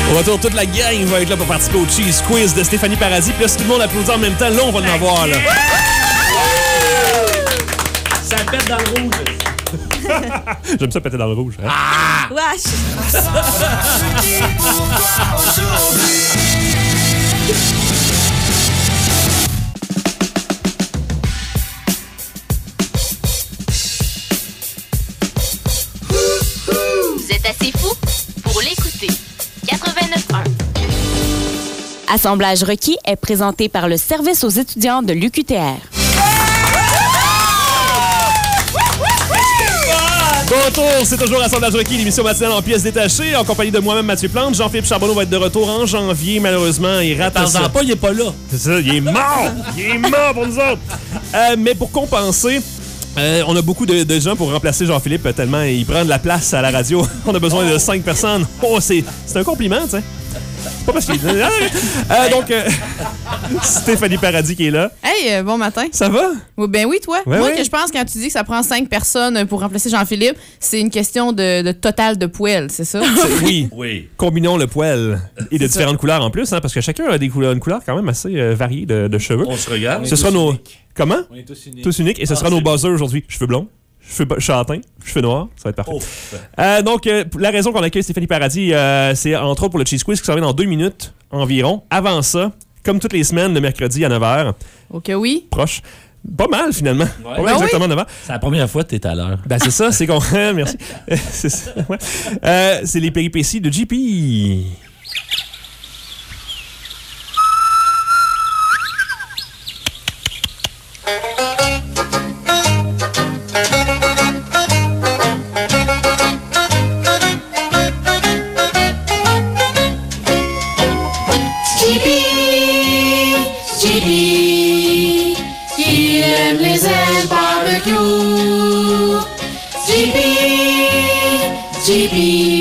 Au retour, toute la gang va être là pour participer au Cheese Quiz de Stéphanie Paradis. Puis là, si tout le monde applaudit en même temps, là, on va en avoir, là. Ça pète dans le rouge. J'aime ça péter dans le rouge. Hein? Wesh! Vous êtes assez fou pour l'écouter. 89.1. Assemblage requis est présenté par le service aux étudiants de l'UQTR. Bonjour, c'est toujours Assemblage requis, l'émission matinale en pièces détachées, en compagnie de moi-même, Mathieu Plante. Jean-Philippe Charbonneau va être de retour en janvier, malheureusement. Il rate ça. Pas, il est pas là. C'est ça, il est mort! Il est mort pour nous autres! Mais pour compenser, on a beaucoup de gens pour remplacer Jean-Philippe, tellement il prend de la place à la radio. On a besoin de 5 personnes. Oh, c'est un compliment, tu sais. C'est pas parce qu'il... donc, Stéphanie Paradis qui est là. Hey, bon matin. Ça va? Oui, ben oui, toi. Ouais, Moi, ouais. que je pense quand tu dis que ça prend 5 personnes pour remplacer Jean-Philippe, c'est une question de total de poêle, c'est ça? Oui. Oui. Combinons le poêl et de différentes couleurs en plus, hein, parce que chacun a une couleur quand même assez variée de cheveux. On se regarde. Ce sera nos... Comment? On est tous uniques. Tous uniques. Et ce sera nos buzzers aujourd'hui. Cheveux blonds, cheveux châtains, cheveux noirs. Ça va être parfait. Ouf. Donc, la raison qu'on accueille Stéphanie Paradis, c'est entre autres pour le Cheese Quiz qui s'en vient dans 2 minutes environ. Avant ça, comme toutes les semaines, le mercredi à 9h, OK, oui. proche. Pas mal, finalement. Ouais. Pas mal, Ben exactement 9h. C'est la première fois que t'es à l'heure. Ben, c'est ça, c'est qu'on... Merci. C'est ça, ouais. C'est les péripéties de JP. JP, il aime les ailes barbecue. JP,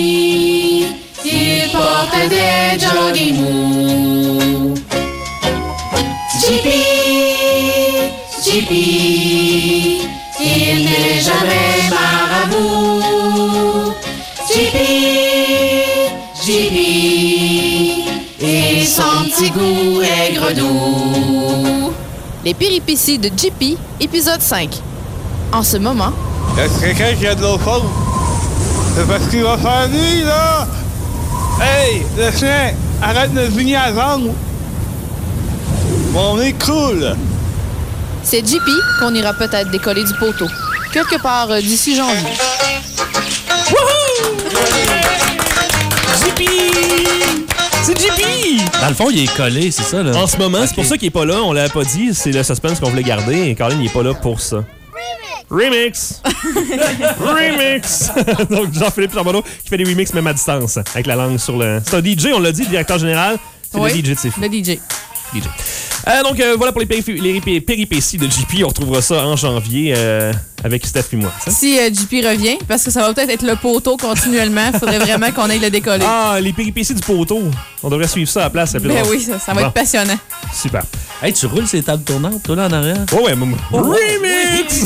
il porte des jogging mous. JP, il n'est jamais marabout. JP, et son petit goût aigre doux. Les péripéties de JP, épisode 5. En ce moment, Est-ce quelqu'un qui a de l'eau chaude? C'est parce qu'il va faire nuit, là! Hey, le chien, arrête de vigner à vendre! Mon nez coule! c'est JP qu'on ira peut-être décoller du poteau. Quelque part d'ici janvier. JP! C'est JP! Dans le fond, il est collé, c'est ça, là? En ce moment, c'est Ok. pour ça qu'il est pas là. On l'avait pas dit. C'est le suspense qu'on voulait garder. Et Colin, il est pas là pour ça. Remix! Remix! Donc, Jean-Philippe Charbonneau qui fait des remixes même à distance, avec la langue sur le... C'est un DJ, on l'a dit, le directeur général. C'est Oui. le DJ de C'est Fou. Le DJ. DJ. Donc, voilà pour les péripéties de JP. On retrouvera ça en janvier avec Steph et moi. Ça? Si JP revient, parce que ça va peut-être être le poteau continuellement, il faudrait vraiment qu'on aille le décoller. Ah, les péripéties du poteau. On devrait suivre ça à la place. Ça fait Ben drôle. oui, ça va Bon. être passionnant. Super. Hey, tu roules ces tables tournantes, toi, là, en arrière? Oh ouais, remix!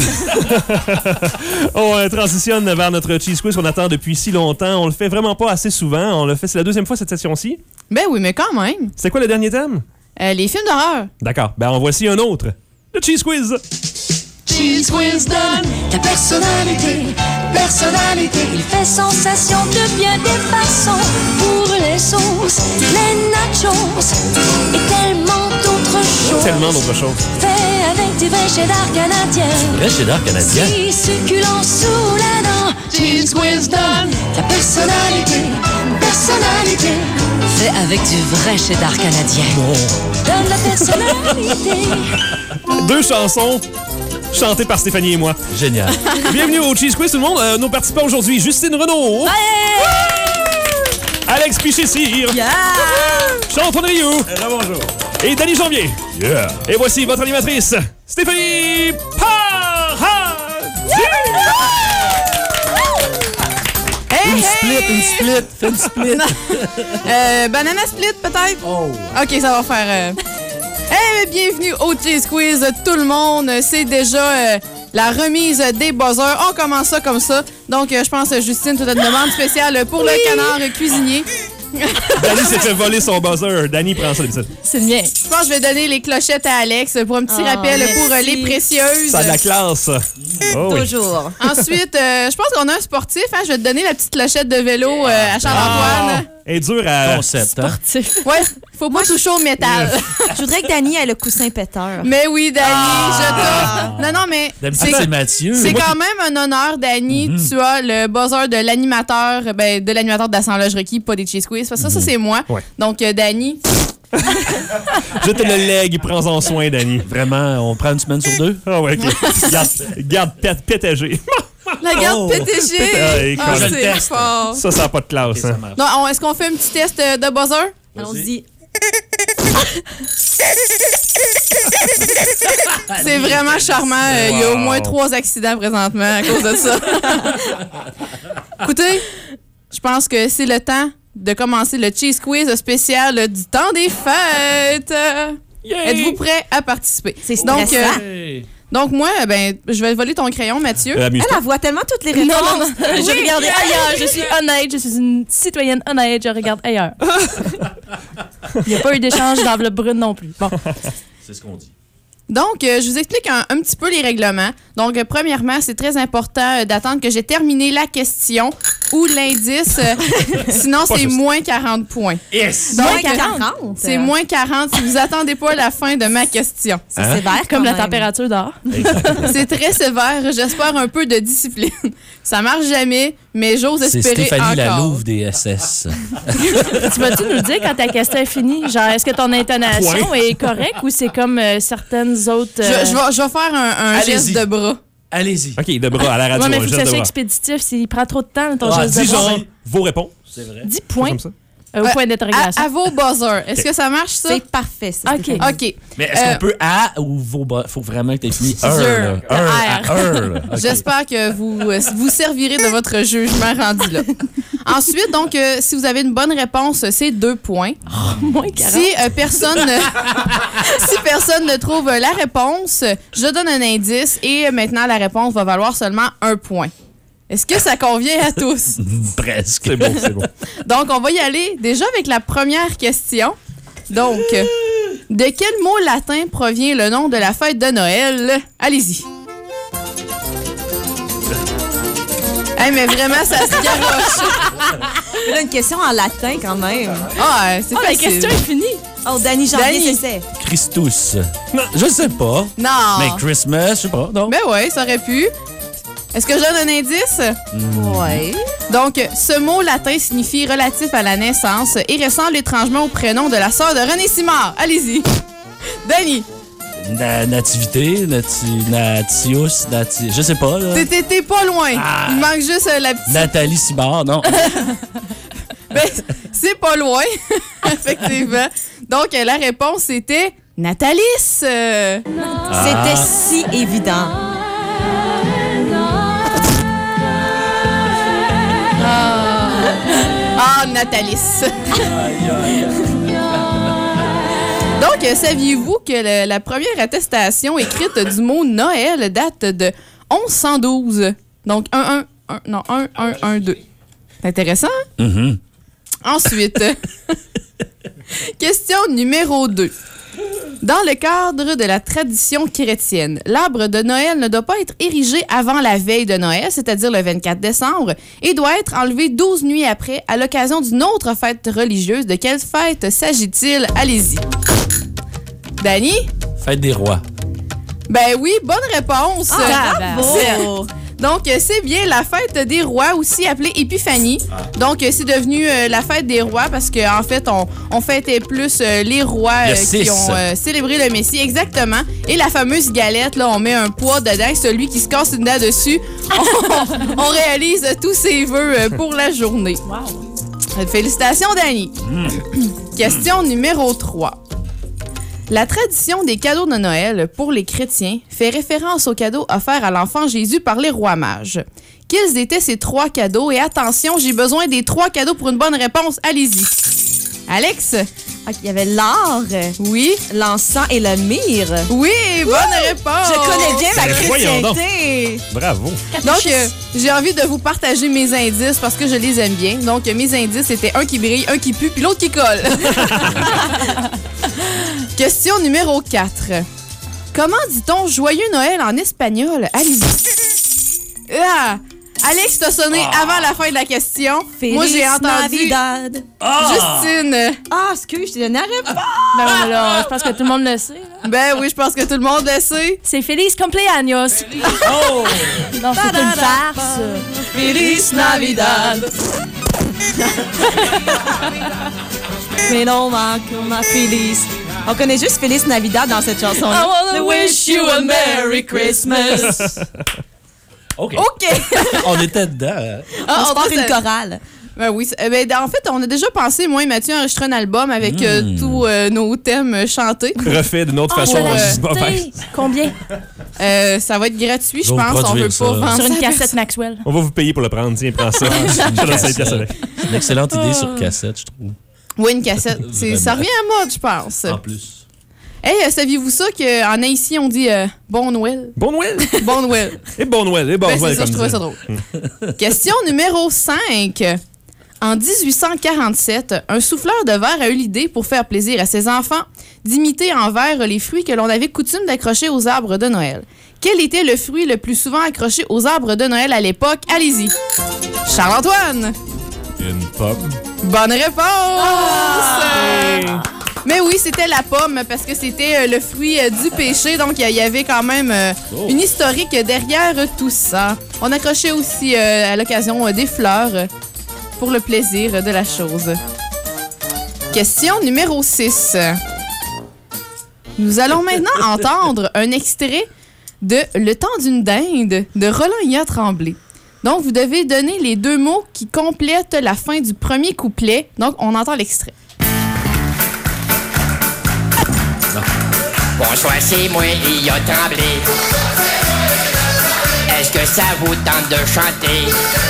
On transitionne vers notre Cheese Quiz qu'on attend depuis si longtemps. On le fait vraiment pas assez souvent. On le fait, c'est la 2e fois cette session-ci. Ben oui, mais quand même. C'est quoi le dernier thème? Les films d'horreur. D'accord. Ben, en voici un autre. Le Cheese Quiz. Cheese Quiz donne ta personnalité. Il fait sensation de bien des façons. Pour les sauces, les nachos et tellement d'autres choses. Tellement d'autres choses. Fait avec du vrai cheddar canadien. Vrai cheddar canadien. Si succulent sous la dent. Cheese Quiz donne ta personnalité. Fait avec du vrai cheddar canadien. Donne la personnalité. 2 chansons chantées par Stéphanie et moi. Génial. Bienvenue au Cheese Quiz, tout le monde. Nos participants aujourd'hui, Justine Renaud. Alex Piché-Cyr. Chantal Rioux. Bonjour. Et Danny Janvier. Et voici votre animatrice, Stéphanie Paradis. Hey, Une split. Fais une split. Banana split, peut-être? Oh. OK, ça va faire... Hey, bienvenue au Cheese Quiz, tout le monde. C'est déjà la remise des buzzers. On commence ça comme ça. Donc, je pense, Justine, tu as une demande spéciale pour le canard cuisinier. Danny s'est fait voler son buzzer. Danny prend ça d'habitude. C'est le mien. Je pense que je vais donner les clochettes à Alex pour un petit rappel pour les précieuses. Ça a de la classe. Oh, toujours. Oui. Ensuite, je pense qu'on a un sportif. Hein? Je vais te donner la petite clochette de vélo à Charles-Antoine. Elle est dure à... Concept, hein? Ouais, faut pas toucher au métal. Je voudrais que Dani ait le coussin péteur. Mais oui, Dani, je t'offre. Non, mais... C'est Mathieu. C'est quand même un honneur, Dani. Tu as le buzzer de l'animateur, de l'animateur d'assemblage requis, pas des cheese quiz. Ça, c'est moi. Ouais. Donc, Dani... Je te le lègue, prends-en soin, Dani. Vraiment, on prend une semaine sur 2? Ah ouais, OK. Garde PTG. La garde PTG. C'est fort. Ça n'a pas de classe. Hein. Non, est-ce qu'on fait un petit test de buzzer? Allons-y. C'est vraiment charmant. Il y a au moins 3 accidents présentement à cause de ça. Écoutez, je pense que c'est le temps de commencer le Cheese Quiz spécial du temps des fêtes. Êtes-vous prêts à participer? C'est stressant. Donc moi, je vais voler ton crayon, Mathieu. Elle voit tellement toutes les réponses. Non. Je regardais ailleurs. Je suis honnête. Je suis une citoyenne honnête. Je regarde ailleurs. Il n'y a pas eu d'échange d'enveloppe brune non plus. Bon. C'est ce qu'on dit. Donc, je vous explique un petit peu les règlements. Donc, premièrement, c'est très important d'attendre que j'ai terminé la question ou l'indice. Sinon, c'est moins 40 points. Yes! Donc, moins 40? C'est moins 40 si vous attendez pas la fin de ma question. C'est sévère comme la même. température dehors. C'est très sévère. J'espère un peu de discipline. Ça marche jamais, mais j'ose C'est espérer Stéphanie encore. Lalouve des SS. Tu vas-tu nous dire quand ta question est finie? Genre, est-ce que ton intonation est correcte ou c'est comme certaines autres... Je vais faire un geste de bras. Allez-y. OK, de bras à la radio. Ouais, mais un il faut que geste ça de soit bras. expéditif. Il prend trop de temps, ton geste de Dis bras. genre vos réponses. C'est vrai. 10 points Comme ça. au point d'interrogation. À vos buzzers. Est-ce que ça marche, ça? C'est parfait, ça. OK. OK. Mais est-ce qu'on peut ou vos faut vraiment que tu aies fini Sûr. un? J'espère que vous servirez de votre jugement rendu là. Ensuite, donc, si vous avez une bonne réponse, c'est 2 points. Moins 40. Si personne ne trouve la réponse, je donne un indice et maintenant, la réponse va valoir seulement 1 point. Est-ce que ça convient à tous? Presque. C'est bon, c'est bon. Donc, on va y aller déjà avec la première question. Donc, de quel mot latin provient le nom de la fête de Noël? Allez-y. Hey, mais vraiment, ça se garoche. Là, une question en latin, quand même. Ah, c'est La facile. question est finie. Oh, Dani, j'en Dani. ai c'est. Christus. Je sais pas. Non. Mais Christmas, je sais pas. Non. Ben ouais, ça aurait pu. Est-ce que je donne un indice? Ouais. Donc, ce mot latin signifie relatif à la naissance et ressemble étrangement au prénom de la sœur de René Simard. Allez-y. Dani. Nativité, Natius, je sais pas. Là. T'es pas loin. Il manque juste la petite... Nathalie Simard, non. Ben, c'est pas loin, effectivement. Donc, la réponse était Nathalie. C'était si évident. Ah, Nathalie. Donc, saviez-vous que la première attestation écrite du mot Noël date de 1112? Donc, 1, 2. C'est intéressant, hein? Mm-hmm. Ensuite, question numéro 2. Dans le cadre de la tradition chrétienne, l'arbre de Noël ne doit pas être érigé avant la veille de Noël, c'est-à-dire le 24 décembre, et doit être enlevé 12 nuits après à l'occasion d'une autre fête religieuse. De quelle fête s'agit-il? Allez-y. Dani? Fête des rois. Ben oui, bonne réponse. Bravo! Donc, c'est bien la fête des rois, aussi appelée Épiphanie. Donc, c'est devenu la fête des rois parce qu'en fait, on fêtait plus les rois qui ont célébré le Messie. Exactement. Et la fameuse galette, là, on met un poids dedans. Celui qui se casse une dent dessus, on réalise tous ses vœux pour la journée. Wow. Félicitations, Dani. Question numéro 3. La tradition des cadeaux de Noël pour les chrétiens fait référence aux cadeaux offerts à l'enfant Jésus par les rois mages. Quels étaient ces 3 cadeaux? Et attention, j'ai besoin des 3 cadeaux pour une bonne réponse. Allez-y. Alex, Il y avait l'or. Oui. L'encens et le myrrhe. Oui, bonne réponse. Je connais bien ma voyons donc. chrétienté. Bravo. Donc, j'ai envie de vous partager mes indices parce que je les aime bien. Donc, mes indices, c'était un qui brille, un qui pue, puis l'autre qui colle. Question numéro 4. Comment dit-on Joyeux Noël en espagnol? Allez-y. Ah! Alex t'a sonné avant la fin de la question. Feliz Moi, j'ai entendu Navidad. Justine. Excuse, je te donne la réponse. Ben là, je pense que tout le monde le sait. Là. Ben oui, je pense que tout le monde le sait. C'est Feliz Cumpleaños. Oh! Non, c'est une farce. Feliz Navidad. Mais non, ma Feliz. On connaît juste Feliz Navidad dans cette chanson-là. I wanna wish you a Merry Christmas. OK. OK. On était dedans. On se part passe une chorale. Ben oui. En fait, on a déjà pensé, moi et Mathieu, enregistrer un album avec tous nos thèmes chantés. Refait d'une autre façon. Combien? Ça va être gratuit, je Va pense. vous On veut produire pas ça. vendre Sur une ça. cassette Maxwell. On va vous payer pour le prendre. Tiens, prends ça. Je te donne 5 piastres avec. C'est une excellente idée sur cassette, je trouve. Oui, une cassette. Ça revient à mode, je pense. En plus. Hey, saviez-vous ça qu'en Haïti, on dit Bon Noël? Bon Noël. Bon Noël. Et bon Noël. Et bon Ben, Noël, c'est ça, comme je trouvais ça. ça drôle. Question numéro 5. En 1847, un souffleur de verre a eu l'idée, pour faire plaisir à ses enfants, d'imiter en verre les fruits que l'on avait coutume d'accrocher aux arbres de Noël. Quel était le fruit le plus souvent accroché aux arbres de Noël à l'époque? Allez-y. Charles-Antoine. Une pomme. Bonne réponse! Mais oui, c'était la pomme parce que c'était le fruit du péché. Donc, il y avait quand même une historique derrière tout ça. On accrochait aussi à l'occasion des fleurs pour le plaisir de la chose. Question numéro 6. Nous allons maintenant entendre un extrait de Le temps d'une dinde de Roland Tremblay. Donc, vous devez donner les 2 mots qui complètent la fin du premier couplet. Donc, on entend l'extrait. Bonsoir, c'est moi, il a tremblé. Est-ce que ça vous tente de chanter?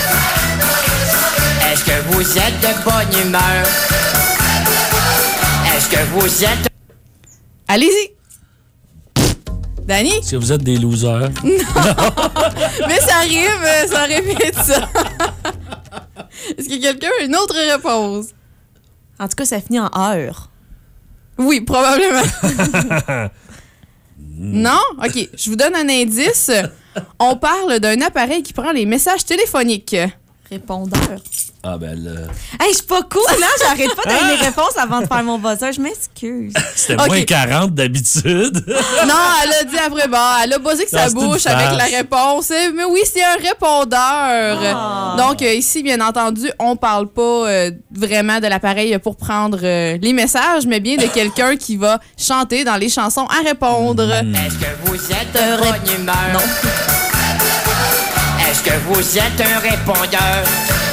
Est-ce que vous êtes de bonne humeur? Est-ce que vous êtes... Allez-y! Dani? Est-ce que vous êtes des losers? Non! Mais ça arrive, ça répète ça. Est-ce que quelqu'un a une autre réponse? En tout cas, ça finit en heure. Oui, probablement. Non? OK, je vous donne un indice. On parle d'un appareil qui prend les messages téléphoniques. Répondeur. Ah, ben là. Hey, je suis pas cool, non? J'arrête pas de donner les réponses avant de faire mon buzzer. Je m'excuse. C'était moins 40 d'habitude. Non, elle a dit après, elle a buzzé que sa c'est une bouche avec farce. la réponse. Mais oui, c'est un répondeur. Donc, ici, bien entendu, on parle pas vraiment de l'appareil pour prendre les messages, mais bien de quelqu'un qui va chanter dans les chansons à répondre. Est-ce que vous êtes de bonne humeur? Non. Est-ce que vous êtes un répondeur?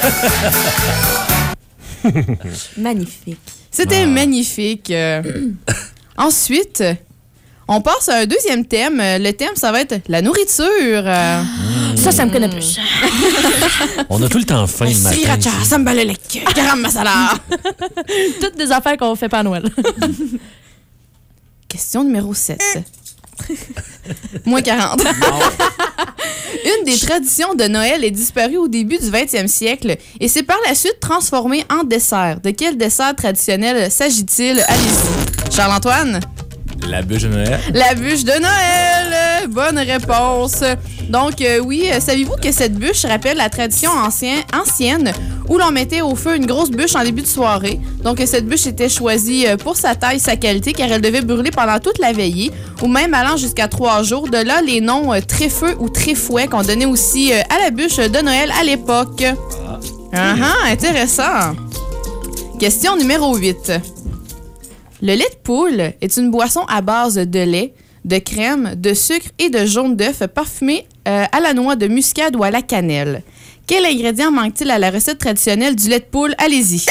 Magnifique. C'était magnifique. Ensuite, on passe à un deuxième thème. Le thème, ça va être la nourriture. Ça me connaît plus. On a tout le temps faim le matin. Sriracha, ici. sambalelek, garam masala. Toutes des affaires qu'on fait pas à Noël. Question numéro 7. Moins 40. Une des traditions de Noël est disparue au début du 20e siècle et s'est par la suite transformée en dessert. De quel dessert traditionnel s'agit-il? Allez-y. Charles-Antoine? La bûche de Noël. La bûche de Noël! Bonne réponse. Donc, oui, saviez-vous que cette bûche rappelle la tradition ancienne où l'on mettait au feu une grosse bûche en début de soirée? Donc, cette bûche était choisie pour sa taille et sa qualité car elle devait brûler pendant toute la veillée ou même allant jusqu'à 3 jours. De là, les noms Tréfeu ou Tréfouet qu'on donnait aussi à la bûche de Noël à l'époque. Intéressant. Question numéro 8. Le lait de poule est une boisson à base de lait, de crème, de sucre et de jaune d'œuf parfumé à la noix de muscade ou à la cannelle. Quel ingrédient manque-t-il à la recette traditionnelle du lait de poule? Allez-y.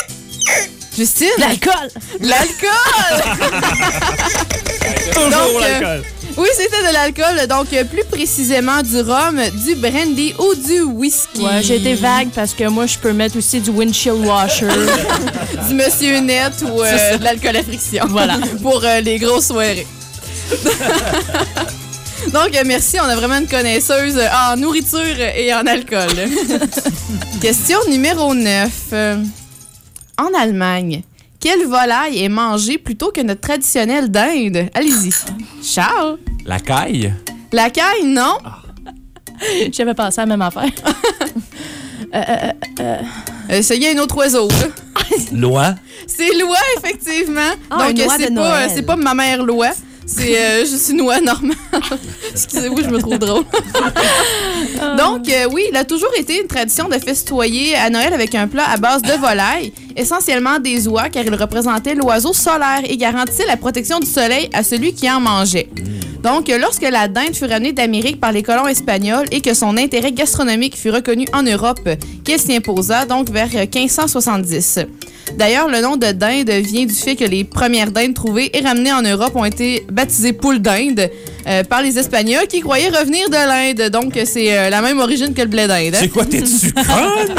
Justine? L'alcool! L'alcool! Toujours l'alcool. Oui, c'était de l'alcool, donc plus précisément du rhum, du brandy ou du whisky. Ouais, j'ai été vague parce que moi, je peux mettre aussi du windshield washer. Du Monsieur Net ou de l'alcool à friction. Voilà. Pour les grosses soirées. Donc, merci, on a vraiment une connaisseuse en nourriture et en alcool. Question numéro 9. En Allemagne, quelle volaille est mangée plutôt que notre traditionnelle dinde? Allez-y. Charles? La caille? La caille, non. J'avais pensé à la même affaire. Essayez un autre oiseau. Loi? C'est l'oie, effectivement. Ah, donc, une oie de Noël. c'est pas ma mère l'oie. C'est juste une oie normale. Excusez-moi, je me trouve drôle. Donc, oui, il a toujours été une tradition de festoyer à Noël avec un plat à base de volaille, essentiellement des oies, car il représentait l'oiseau solaire et garantissait la protection du soleil à celui qui en mangeait. Donc, lorsque la dinde fut ramenée d'Amérique par les colons espagnols et que son intérêt gastronomique fut reconnu en Europe, qu'elle s'y imposa donc vers 1570. D'ailleurs, le nom de dinde vient du fait que les premières dindes trouvées et ramenées en Europe ont été baptisées poule d'Inde par les Espagnols qui croyaient revenir de l'Inde. Donc, c'est la même origine que le blé d'Inde. C'est quoi, t'es-tu conne?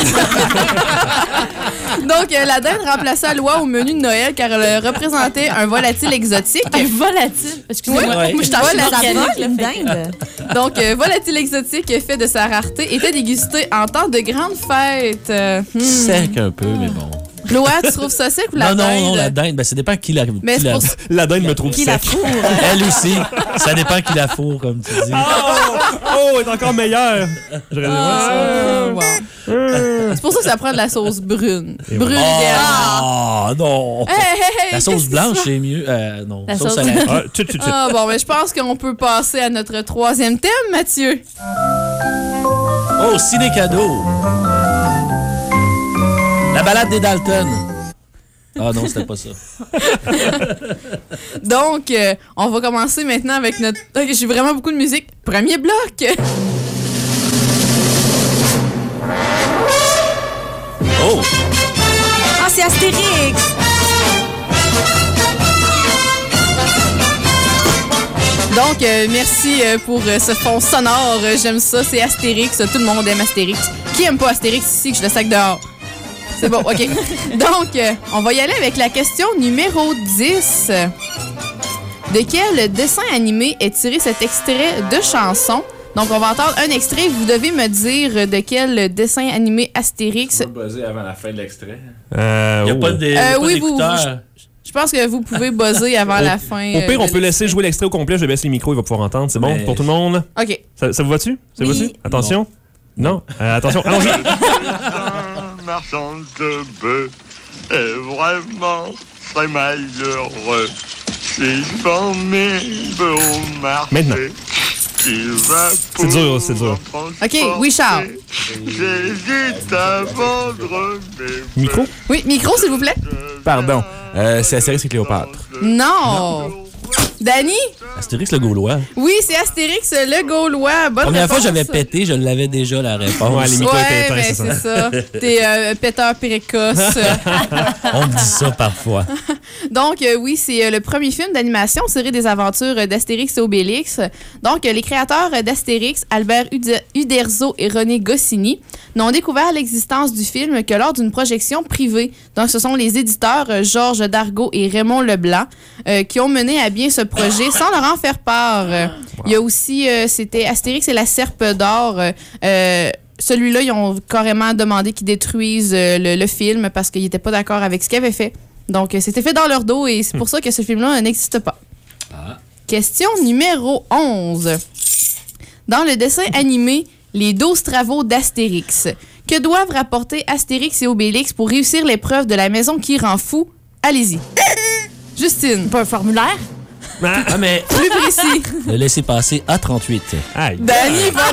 Donc, la dinde remplaça l'oie au menu de Noël car elle représentait un volatile exotique. Un volatile? Excusez-moi. Oui, moi, je t'en une dinde. Donc, volatile exotique fait de sa rareté était dégusté en temps de grandes fêtes. Sec un peu, mais bon. Loi, tu trouves ça sec ou la dinde? Non, la dinde, ben, ça dépend qui la... Mais qui c'est la... pour... La dinde me trouve Qui la sec. fourre? Elle aussi. Ça dépend qui la fourre, comme tu dis. Oh, elle est encore meilleure. J'aurais dit, Wow. C'est pour ça que ça prend de la sauce brune. Brune, idéalement. Ah, non. Hey, La sauce qu'est-ce que blanche, c'est ça? c'est mieux. Non, La sauce sauce- salade. Ah, tut. Ah, bon, mais je pense qu'on peut passer à notre troisième thème, Mathieu. Oh, ciné-cadeau. La balade des Dalton. Ah non, c'était pas ça. Donc, on va commencer maintenant avec notre... Ok, j'ai vraiment beaucoup de musique. Premier bloc. Oh! Ah, c'est Astérix! Donc, merci pour ce fond sonore. J'aime ça. C'est Astérix. Tout le monde aime Astérix. Qui aime pas Astérix ici que je le sac dehors? C'est bon, OK. Donc, on va y aller avec la question numéro 10. De quel dessin animé est tiré cet extrait de chanson? Donc, on va entendre un extrait. Vous devez me dire de quel dessin animé Astérix. Tu peux buzzer avant la fin de l'extrait. Il n'y a pas oui, d'écouteurs. Je pense que vous pouvez buzzer avant la fin. Au pire, on de peut laisser jouer l'extrait au complet. Je baisse les micros, il va pouvoir entendre. C'est bon Mais- pour tout le monde? OK. Ça vous va-tu? Ça vous Oui. va-tu? Attention. Non? Attention, allons-y. Un marchand de bœufs est vraiment très malheureux. S'il vend mes bœufs au marché, Maintenant. il va C'est dur, c'est dur. OK, oui, Charles. J'hésite à vendre mes Micro? Oui, micro, s'il vous plaît. Pardon. C'est Astérix et Cléopâtre. Non. Danny? Astérix le Gaulois. Oui, c'est Astérix le Gaulois. Bonne Première fois réponse. j'avais pété, je l'avais déjà la réponse. Ouais, les micros étaient Ouais, éteints, mais c'est c'est ça. T'es péteur précoce. On me dit ça parfois. Donc, oui, c'est le premier film d'animation tiré des aventures d'Astérix et Obélix. Donc, les créateurs d'Astérix, Albert Uderzo et René Goscinny, n'ont découvert l'existence du film que lors d'une projection privée. Donc, ce sont les éditeurs Georges Dargaud et Raymond Leblanc qui ont mené à bien ce projet sans leur en faire part. Il y a aussi, c'était Astérix et la Serpe d'or. Celui-là, ils ont carrément demandé qu'ils détruisent le film parce qu'ils n'étaient pas d'accord avec ce qu'ils avaient fait. Donc, c'était fait dans leur dos et c'est pour ça que ce film-là n'existe pas. Question numéro 11. Dans le dessin animé Les 12 travaux d'Astérix, que doivent rapporter Astérix et Obélix pour réussir l'épreuve de la maison qui rend fou? Allez-y. Justine. Pas un formulaire? Ah, mais Plus précis. le laisser passer à 38. Aïe. Danny, bonne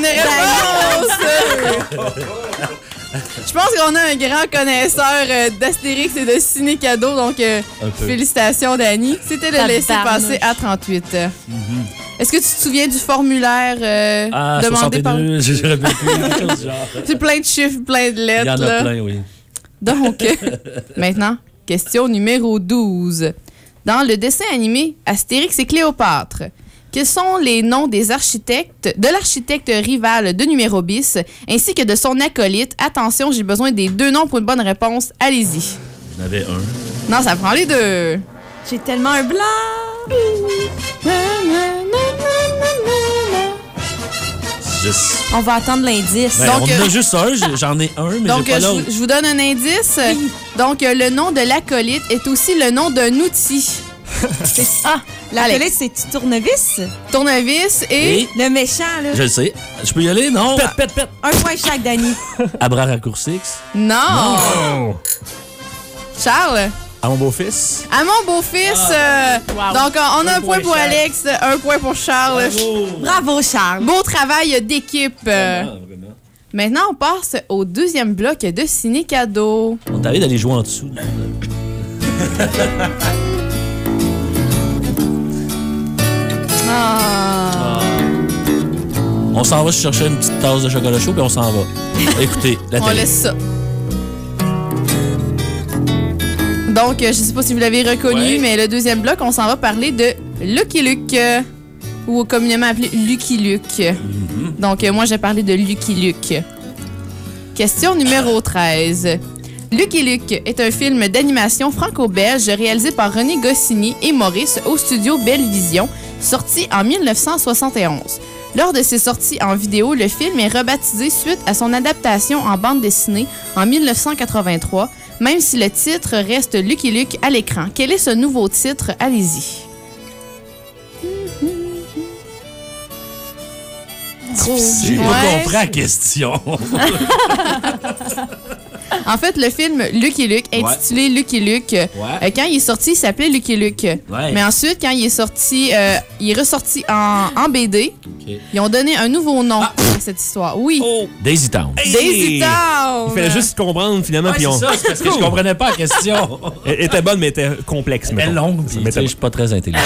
réponse! Je pense qu'on a un grand connaisseur d'Astérix et de ciné-cadeau, donc peu. félicitations, Danny. C'était le laisser passer à 38. Est-ce que tu te souviens du formulaire Ah, demandé 62, par... je ne plus quelque chose du genre. C'est plein de chiffres, plein de lettres. Il y en a là. plein, oui. Donc, maintenant, question numéro 12. Dans le dessin animé Astérix et Cléopâtre, Quels sont les noms de l'architecte rival de Numéro Bis, ainsi que de son acolyte? Attention, j'ai besoin des 2 noms pour une bonne réponse. Allez-y. J'en avais un. Non, ça prend les 2. J'ai tellement un blanc. On va attendre l'indice. Ben, on en a juste un, j'en ai un, mais donc, j'ai pas l'autre. je vous donne un indice. Oui. Donc, le nom de l'acolyte est aussi le nom d'un outil. L'acolyte, c'est tournevis? Tournevis et... Le méchant, là. Je le sais. Je peux y aller, non? Pète. Un point chaque, Dani. Abra raccourcix. Non! Charles? À mon beau-fils. À mon beau-fils. Wow. Donc, on a un point pour Alex, un point pour Charles. Bravo, Charles. Beau travail d'équipe. Vraiment. Maintenant, on passe au 2e bloc de ciné-cadeau. On t'arrive d'aller jouer en dessous. On s'en va chercher une petite tasse de chocolat chaud, puis on s'en va. Écoutez, la télé. On laisse ça. Donc, je sais pas si vous l'avez reconnu, mais le 2e bloc, on s'en va parler de Lucky Luke, ou communément appelé Lucky Luke. Donc, moi, j'ai parlé de Lucky Luke. Question numéro 13. Lucky Luke est un film d'animation franco-belge réalisé par René Goscinny et Maurice au studio Belle Vision, sorti en 1971. Lors de ses sorties en vidéo, le film est rebaptisé suite à son adaptation en bande dessinée en 1983, même si le titre reste Lucky Luke à l'écran. Quel est ce nouveau titre? Allez-y. J'ai pas compris la question. En fait, le film Lucky Luke, intitulé Lucky Luke, quand il est sorti, il s'appelait Lucky Luke. Ouais. Mais ensuite, quand il est sorti, il est ressorti en BD. Okay. Ils ont donné un nouveau nom à cette histoire. Oui. Oh. Daisy Town. Hey! Daisy Town! Il fallait juste comprendre, finalement. Ouais, c'est ça, c'est parce que je comprenais pas la question. Elle était bonne, mais elle était complexe. Elle est longue. Je suis pas très intelligent.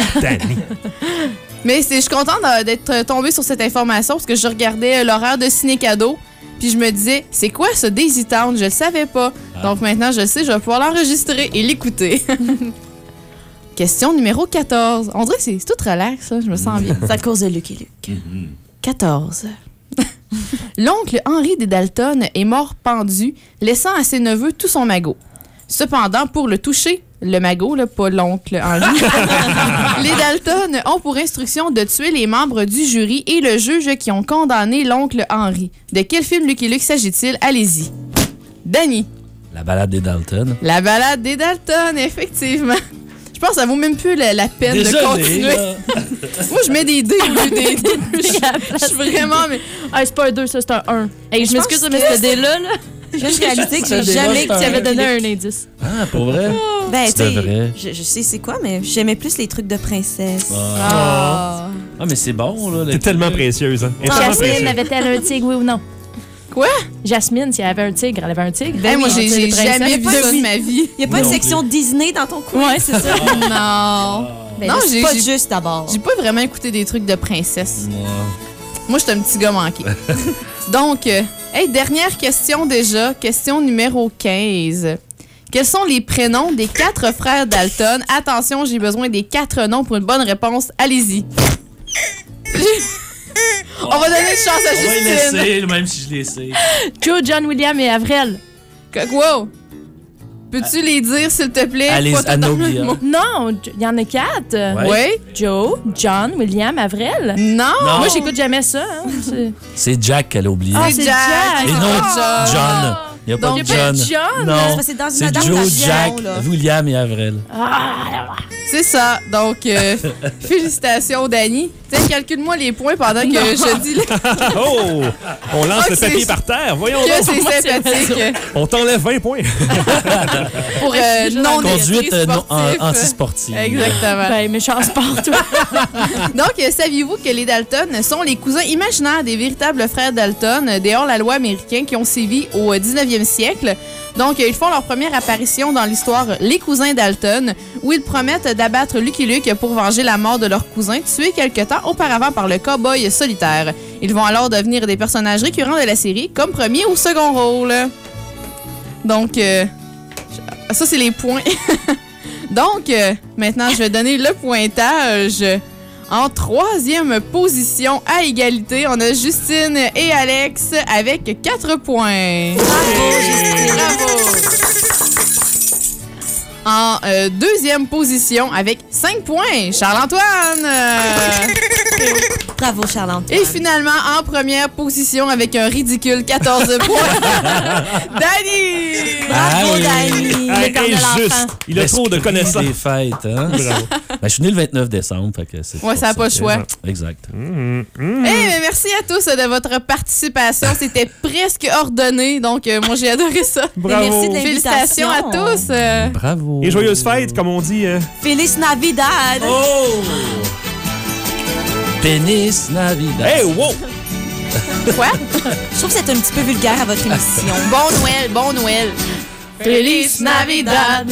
Mais je suis contente d'être tombée sur cette information parce que je regardais l'horaire de ciné-cadeau. Puis je me disais, c'est quoi ce Daisy Town? Je le savais pas. Donc maintenant, je le sais, je vais pouvoir l'enregistrer et l'écouter. Question numéro 14. On dirait que c'est tout relax, ça. Je me sens bien. C'est à cause de Lucky Luke. 14. L'oncle Henri des Dalton est mort pendu, laissant à ses neveux tout son magot. Cependant, pour le toucher, le magot, là, pas l'oncle Henri, les Dalton ont pour instruction de tuer les membres du jury et le juge qui ont condamné l'oncle Henri. De quel film Lucky Luke s'agit-il? Allez-y. Danny. La balade des Dalton. La balade des Dalton, effectivement. Je pense que ça vaut même plus la peine de continuer. Moi, je mets des dés au lieu des 2. Je suis vraiment... Mais... c'est pas un 2, ça, c'est un 1. Hey, je m'excuse, mais ce dé-là, là... J'ai réalisé que j'ai jamais que tu avais donné un indice. Ah, pour vrai? Ben, tu sais, je sais c'est quoi, mais j'aimais plus les trucs de princesse. Ah, mais c'est bon, là. T'es tellement précieuse, hein? Jasmine avait-elle un tigre, oui ou non? Quoi? Jasmine, si elle avait un tigre, elle avait un tigre. Ben, moi, j'ai jamais vu ça de ma vie. Il n'y a pas une section Disney dans ton coin? Ouais, c'est ça. Non. Ben, non, c'est pas juste d'abord. J'ai pas vraiment écouté des trucs de princesse. Moi, j'étais un petit gars manqué. Donc, dernière question déjà. Question numéro 15. Quels sont les prénoms des 4 frères Dalton? Attention, j'ai besoin des 4 noms pour une bonne réponse. Allez-y. On va donner une chance à Justine. On va les laisser, même si je les sais. Joe, John, William et Avril. Wow! Peux-tu les dire, s'il te plaît? Alice, Anobia. Non, il y en a 4. Oui. Joe, John, William, Avril. Non. Moi, j'écoute jamais ça. Hein. C'est Jack qu'elle a oublié. Ah, c'est Jack. Et non, John. Il n'y a pas de John. Non, c'est Joe, Jack, William et Avril. C'est ça. Donc, félicitations, Dani. Tiens, calcule-moi les points pendant que je dis... Oh! On lance le papier par terre. Voyons donc. C'est sympathique. On t'enlève 20 points. Pour conduite anti-sportive. Exactement. Ben, méchant sport, toi. Donc, saviez-vous que les Dalton sont les cousins imaginaires des véritables frères Dalton des hors-la-loi américains qui ont sévi au 19e siècle? Donc, ils font leur première apparition dans l'histoire Les Cousins Dalton, où ils promettent d'abattre Lucky Luke pour venger la mort de leur cousin, tué quelque temps auparavant par le cow-boy solitaire. Ils vont alors devenir des personnages récurrents de la série, comme premier ou second rôle. Donc, ça, c'est les points. Donc, maintenant, je vais donner le pointage. En troisième position, à égalité, on a Justine et Alex avec 4 points. Bravo, Justine. Bravo. En deuxième position, avec 5 points, Charles-Antoine. Bravo, Charles-Antoine. Et finalement, en première position, avec un ridicule 14 points, Danny. Bravo, Danny. Juste. Il a trop de connaissances. Des fêtes, hein? Bravo. Je suis né le 29 décembre. Fait que c'est ça n'a pas le choix. Exact. Merci à tous de votre participation. C'était presque ordonné, donc moi, j'ai adoré ça. Bravo. Et merci de Félicitations à tous. Bravo. Et joyeuses fêtes, comme on dit. Feliz Navidad. Oh! Pénis Navidad. Hey, wow! Quoi? Je trouve que c'est un petit peu vulgaire à votre émission. Bon Noël. Feliz Navidad.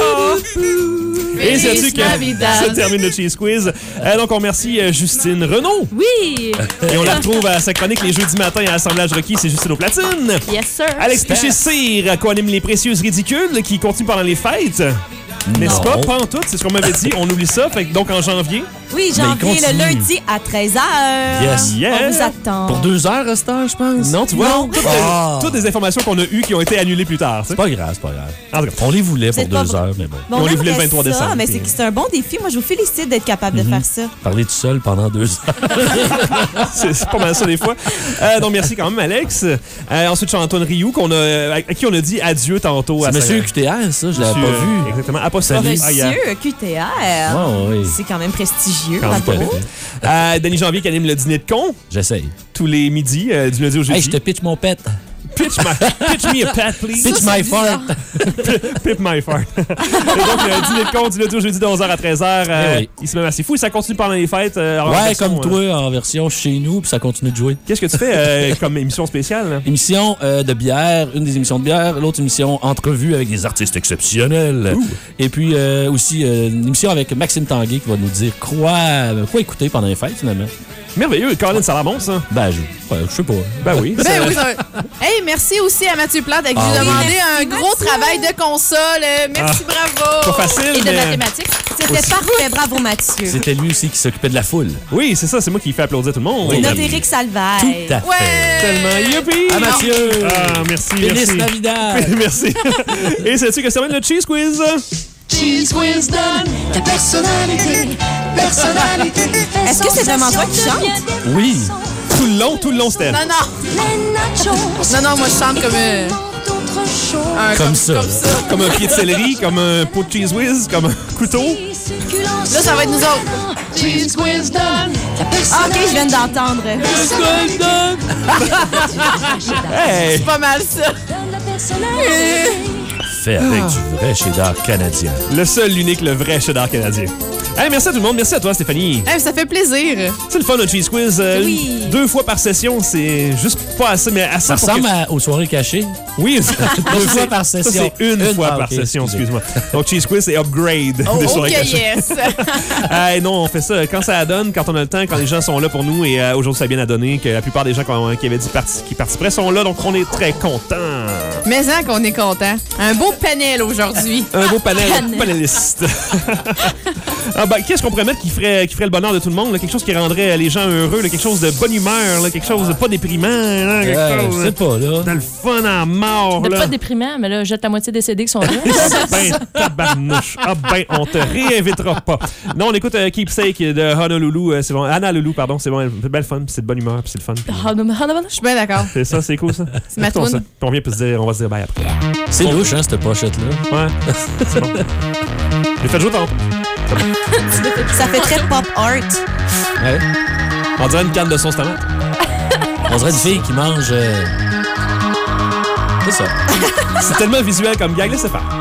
Et sais-tu que ça termine le Cheese Quiz. Donc, on remercie Justine Renaud. Oui! Et on la retrouve à sa chronique les jeudis matins à Assemblage requis. C'est Justine au platine. Yes, sir. Alex Piché-Cyr, co-anime Les Précieuses Ridicules, qui continue pendant les fêtes. N'est-ce pas? Pas en tout, c'est ce qu'on m'avait dit. On oublie ça. Fait que donc, en janvier. Oui, janvier, le lundi à 13h. Yes. On vous attend. Pour 2 heures, à cette heure, je pense. Non, tu vois, toutes les informations qu'on a eues qui ont été annulées plus tard. C'est pas grave, c'est pas grave. En tout cas, on les voulait pour C'est 2 pas heures, mais bon. on les voulait le 23 ça, décembre. Mais c'est un bon défi. Moi, je vous félicite d'être capable de faire ça. Parler tout seul pendant 2 heures. c'est pas mal ça des fois. Donc, merci quand même, Alex. Ensuite, Charles-Antoine Rioux, à qui on a dit adieu tantôt. C'est Monsieur QTR, ça, je l'avais pas vu. Exactement. Apostrophe. Monsieur QTR. Oh, oui. C'est quand même prestigieux. Danny Janvier qui anime le dîner de con. J'essaye. Tous les midis, du lundi au jeudi. Hey, je te pitch mon pet. Pitch me a pat, please. Pitch my fart. Pip my fart. Et donc, le dîner de con du lundi au jeudi de 11h à 13h. Oui. Il se met assez fou. Ça continue pendant les fêtes. Ouais, comme toi, en version chez nous, puis ça continue de jouer. Qu'est-ce que tu fais comme émission spéciale? Là? Émission de bière, une des émissions de bière, l'autre émission entrevue avec des artistes exceptionnels. Et puis aussi une émission avec Maxime Tanguay qui va nous dire quoi écouter pendant les fêtes, finalement. Merveilleux. Colin, ça va bon, ça? Ben, je sais pas. Ben oui. Ça va. Hey, merci aussi à Mathieu Plante qui nous demandé un gros travail de console. Merci, bravo. Pas facile, Et de mathématiques. C'était parfait. Bravo, Mathieu. C'était lui aussi qui s'occupait de la foule. Oui, c'est ça. C'est moi qui fait applaudir tout le monde. C'est notre Éric Salvaire. Tout à fait. Ouais. Tellement. Youpi! Ah, Mathieu! Merci, Feliz merci. Navidad! Merci. Et sais-tu que ça va être le Cheese Quiz? Cheese Quiz donne ta personnalité. Est-ce que c'est vraiment toi qui chante? Oui. Tout le long, c'était. Non. Non, moi, je chante comme Comme ça. Comme un pied de céleri, comme un pot de Cheese Whiz, comme un couteau. Là, ça va être nous autres. Cheese Quiz donne ta Ah, OK, je viens d'entendre. Hey! C'est pas mal ça. Fait avec du vrai cheddar canadien. Le seul, l'unique, le vrai cheddar canadien. Hey, merci à tout le monde. Merci à toi, Stéphanie. Hey, ça fait plaisir. C'est le fun, un Cheese Quiz. Oui. 2 fois par session, c'est juste pas assez, mais assez. Ça ressemble aux soirées cachées. Oui, 2 fois par session. Ça, c'est une fois par session, excuse-moi. Donc, Cheese Quiz, c'est upgrade des soirées cachées. Yes. Hey, non, on fait ça quand ça donne, quand on a le temps, quand les gens sont là pour nous. Et aujourd'hui, ça a bien donné que la plupart des gens qui avaient dit qui participeraient sont là. Donc, on est très contents. Mais qu'on est content. Un beau panel aujourd'hui. Un beau panel panéliste. Qu'est-ce qu'on pourrait mettre qui ferait le bonheur de tout le monde? Là? Quelque chose qui rendrait les gens heureux, là? Quelque chose de bonne humeur, là? Quelque chose de pas déprimant. Là? Je sais pas, là. Dans le fun à mort. De là. pas déprimant, mais là, jette la moitié des CD qui sont là. Ben, tabarnouche. On te réinvitera pas. Non, on écoute Keepsake de Honolulu. C'est bon. Anna Loulou, pardon. C'est bon. C'est belle fun. C'est de bonne humeur. Puis c'est le fun. Je suis bien d'accord. C'est ça, c'est cool, ça. C'est ma toune. On vient on va se dire bye après. C'est louche, hein, cette pochette-là. Ouais. C'est bon. J'ai fait jouer tantôt. Ça fait très pop art. Ouais. On dirait une canne de sauce tomate. On dirait une fille qui mange... C'est ça. C'est tellement visuel comme gag. Laissez faire.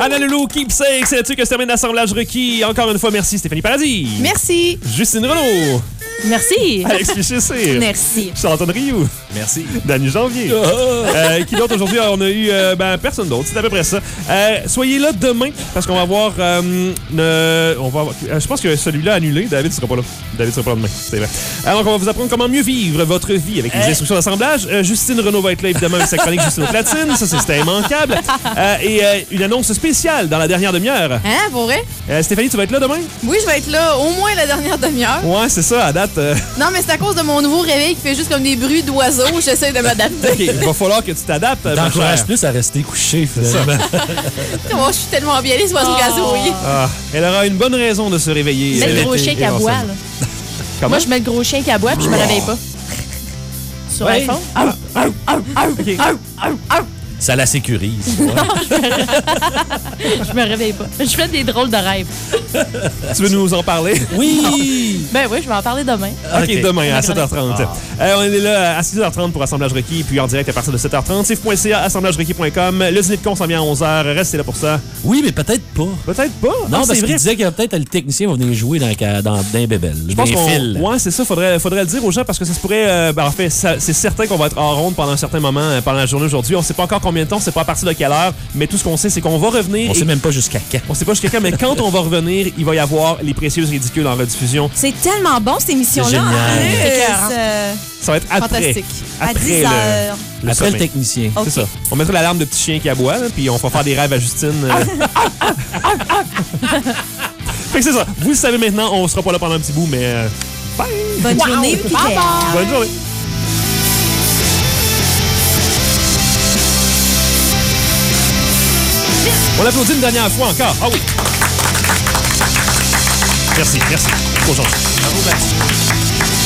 Anna Loulou, Keepsake, c'est là-dessus que se termine l'assemblage requis. Encore une fois, merci Stéphanie Paradis. Merci. Justine Renaud. Merci. Alex Pichessé. Merci. Charles Rioux. Merci. Danny Janvier. Qui d'autre aujourd'hui? On a eu personne d'autre. C'est à peu près ça. Soyez là demain parce qu'on va avoir... je pense que celui-là annulé. David sera pas là. David sera pas là demain. C'est vrai. Alors, on va vous apprendre comment mieux vivre votre vie avec les instructions d'assemblage. Justine Renaud va être là évidemment avec sa chronique Justine au platine. Ça, c'était immanquable. Et une annonce spéciale dans la dernière demi-heure. Hein, pour vrai? Stéphanie, tu vas être là demain? Oui, je vais être là au moins la dernière demi-heure. Ouais, c'est ça, à date. Non, mais c'est à cause de mon nouveau réveil qui fait juste comme des bruits d'oiseaux. J'essaie de m'adapter. OK, il va falloir que tu t'adaptes. T'encourages plus à rester couché, finalement. Oh, je suis tellement bien, les oiseaux gazouilles. Elle aura une bonne raison de se réveiller. Mets le gros chien qui aboie, là. Moi, je mets le gros chien qui aboie puis je me réveille pas. Sur iPhone? Ça la sécurise. Je me réveille pas. Je fais des drôles de rêves. Tu veux nous en parler? Oui! Ben oui, je vais en parler demain. OK, demain à 7h30. On est là à 6h30 pour Assemblage requis, puis en direct à partir de 7h30. Sif.ca, assemblagerequis.com. Le dîner de con s'en vient à 11h. Restez là pour ça. Oui, mais peut-être pas. Peut-être pas? Non, parce qu'il disait que peut-être le technicien va venir jouer dans un bébel. Je pense ouais, c'est ça. Faudrait le dire aux gens parce que ça se pourrait... en fait, c'est certain qu'on va être en ronde pendant un certain moment, pendant la journée aujourd'hui. On sait pas encore combien de temps, on sait pas à partir de quelle heure, mais tout ce qu'on sait, c'est qu'on va revenir. On sait même pas jusqu'à quand. On sait pas jusqu'à quand, mais quand on va revenir, il va y avoir les précieuses ridicules en rediffusion. C'est tellement bon, cette émission-là. C'est génial. Ça va être après. Fantastique. À 10h. Après le technicien. C'est ça. On mettra l'alarme de petit chien qui aboie, là, puis on va faire des rêves à Justine. Fait que c'est ça. Vous le savez maintenant, on sera pas là pendant un petit bout, mais bye! Bonne journée, Pierre. Bonne journée. On applaudit une dernière fois encore. Ah oui. Merci. Trop gentil. Bravo, Bastien.